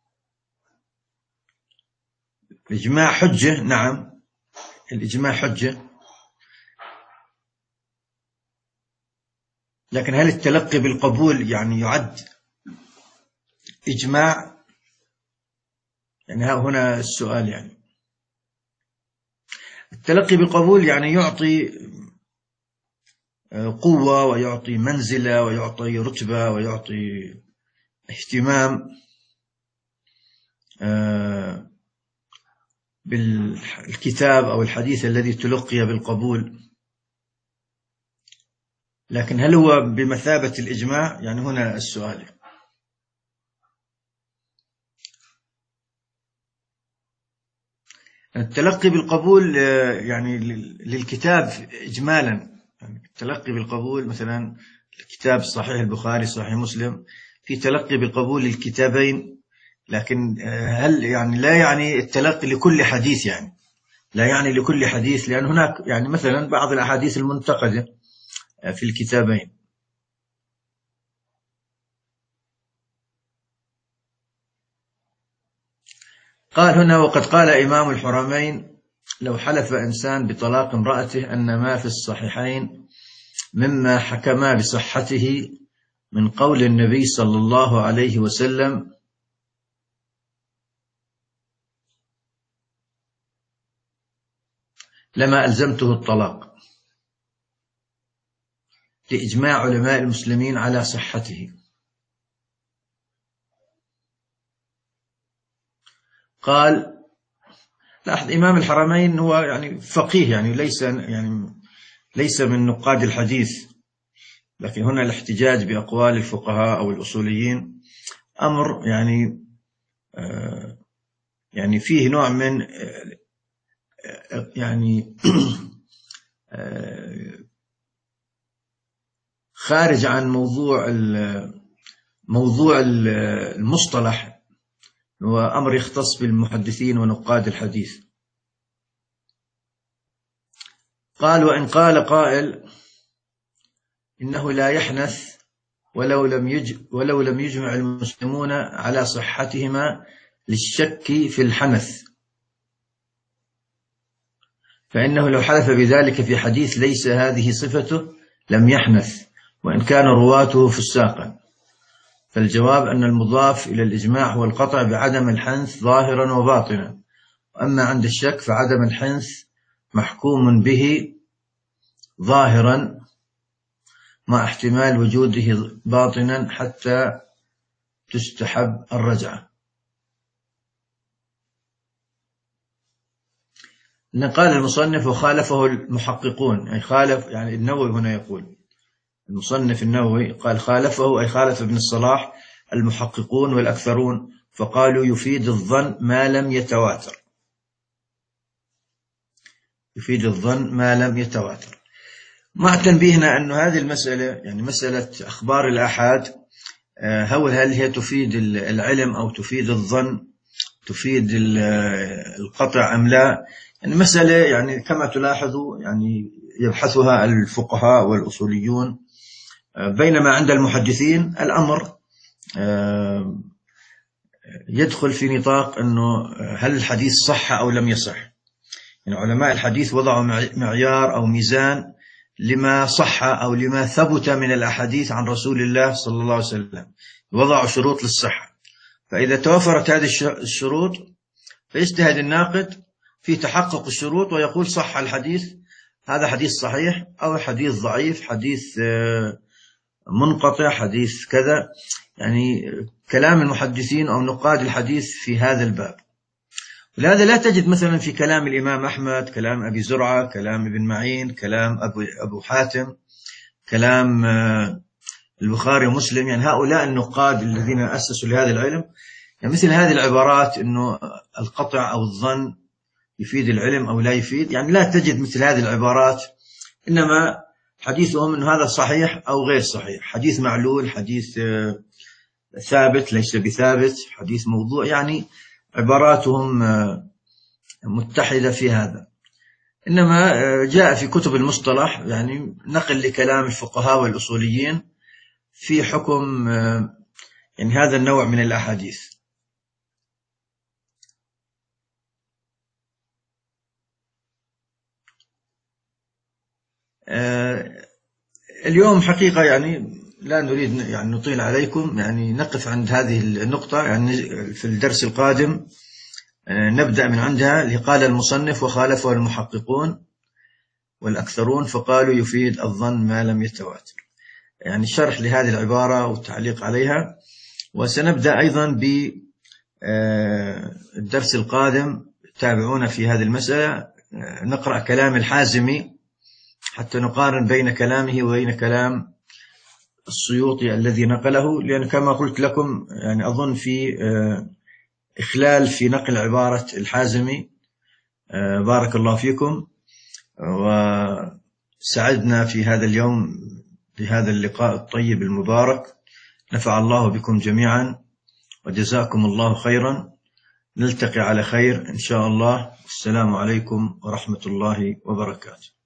الإجماع حجة، نعم الإجماع حجة، لكن هل التلقي بالقبول يعني يعد إجماع؟ يعني ها هنا السؤال. يعني التلقي بالقبول يعني يعطي قوة ويعطي منزلة ويعطي رتبة ويعطي اهتمام بالكتاب أو الحديث الذي تلقي بالقبول، لكن هل هو بمثابة الإجماع؟ يعني هنا السؤال. التلقي بالقبول يعني للكتاب إجمالا، يعني التلقي بالقبول مثلا الكتاب صحيح البخاري صحيح مسلم في تلقي بالقبول للكتابين، لكن هل يعني لا يعني التلقي لكل حديث، يعني لا يعني لكل حديث، لأن هناك يعني مثلا بعض الأحاديث المنتقدة في الكتابين. قال هنا: وقد قال إمام الحرمين: لو حلف إنسان بطلاق امرأته أن ما في الصحيحين مما حكما بصحته من قول النبي صلى الله عليه وسلم لما ألزمته الطلاق، لإجماع علماء المسلمين على صحته. قال لاحظ إمام الحرمين هو يعني فقيه، يعني ليس يعني ليس من نقاد الحديث، لكن هنا الاحتجاج بأقوال الفقهاء أو الأصوليين أمر يعني آه يعني فيه نوع من آه يعني آه خارج عن موضوع موضوع المصطلح، هو أمر يختص بالمحدثين ونقاد الحديث. قال: وإن قال قائل إنه لا يحنث ولو لم يج ولو لم يجمع المسلمون على صحتهما للشك في الحنث، فإنه لو حلف بذلك في حديث ليس هذه صفته لم يحنث وإن كان رواته فساقا. فالجواب أن المضاف إلى الإجماع هو القطع بعدم الحنث ظاهرا وباطنا، وأما عند الشك فعدم الحنث محكوم به ظاهرا مع احتمال وجوده باطنا حتى تستحب الرجعة. قال المصنف: وخالفه المحققون، أي خالف يعني النووي هنا يقول المصنف النووي قال خالفه أي خالف ابن الصلاح المحققون والأكثرون، فقالوا يفيد الظن ما لم يتواتر، يفيد الظن ما لم يتواتر، مع تنبيهنا أن هذه المسألة يعني مسألة أخبار الآحاد هل هي تفيد العلم أو تفيد الظن، تفيد القطع أم لا، يعني مسألة يعني كما تلاحظوا يعني يبحثها الفقهاء والأصوليون، بينما عند المحدثين الأمر يدخل في نطاق أنه هل الحديث صح أو لم يصح. يعني علماء الحديث وضعوا معيار أو ميزان لما صح أو لما ثبت من الأحاديث عن رسول الله صلى الله عليه وسلم، وضعوا شروط للصحة، فإذا توفرت هذه الشروط فيجتهد الناقد في تحقق الشروط ويقول صح الحديث، هذا حديث صحيح أو حديث ضعيف، حديث منقطع، حديث كذا، يعني كلام المحدثين أو نقاد الحديث في هذا الباب. ولهذا لا تجد مثلا في كلام الإمام أحمد، كلام أبي زرعة، كلام ابن معين، كلام أبو, أبو حاتم، كلام البخاري ومسلم، يعني هؤلاء النقاد الذين أسسوا لهذا العلم، يعني مثل هذه العبارات إنه القطع أو الظن يفيد العلم أو لا يفيد، يعني لا تجد مثل هذه العبارات، إنما حديثهم إنه هذا صحيح أو غير صحيح، حديث معلول، حديث ثابت ليس بثابت، حديث موضوع، يعني عباراتهم متحدة في هذا. إنما جاء في كتب المصطلح يعني نقل لكلام الفقهاء والأصوليين في حكم يعني هذا النوع من الأحاديث. اليوم حقيقة يعني لا نريد يعني نطيل عليكم، يعني نقف عند هذه النقطة، يعني في الدرس القادم نبدأ من عندها. قال المصنف: وخالفه المحققون والأكثرون فقالوا يفيد الظن ما لم يتواتر، يعني شرح لهذه العبارة والتعليق عليها. وسنبدأ أيضا بالدرس القادم، تابعونا في هذه المسألة، نقرأ كلام الحازمي حتى نقارن بين كلامه وبين كلام السيوطي الذي نقله، لأن كما قلت لكم يعني أظن في إخلال في نقل عبارة الحازمي. بارك الله فيكم، وسعدنا في هذا اليوم بهذا اللقاء الطيب المبارك. نفع الله بكم جميعا وجزاكم الله خيرا. نلتقي على خير إن شاء الله. السلام عليكم ورحمة الله وبركاته.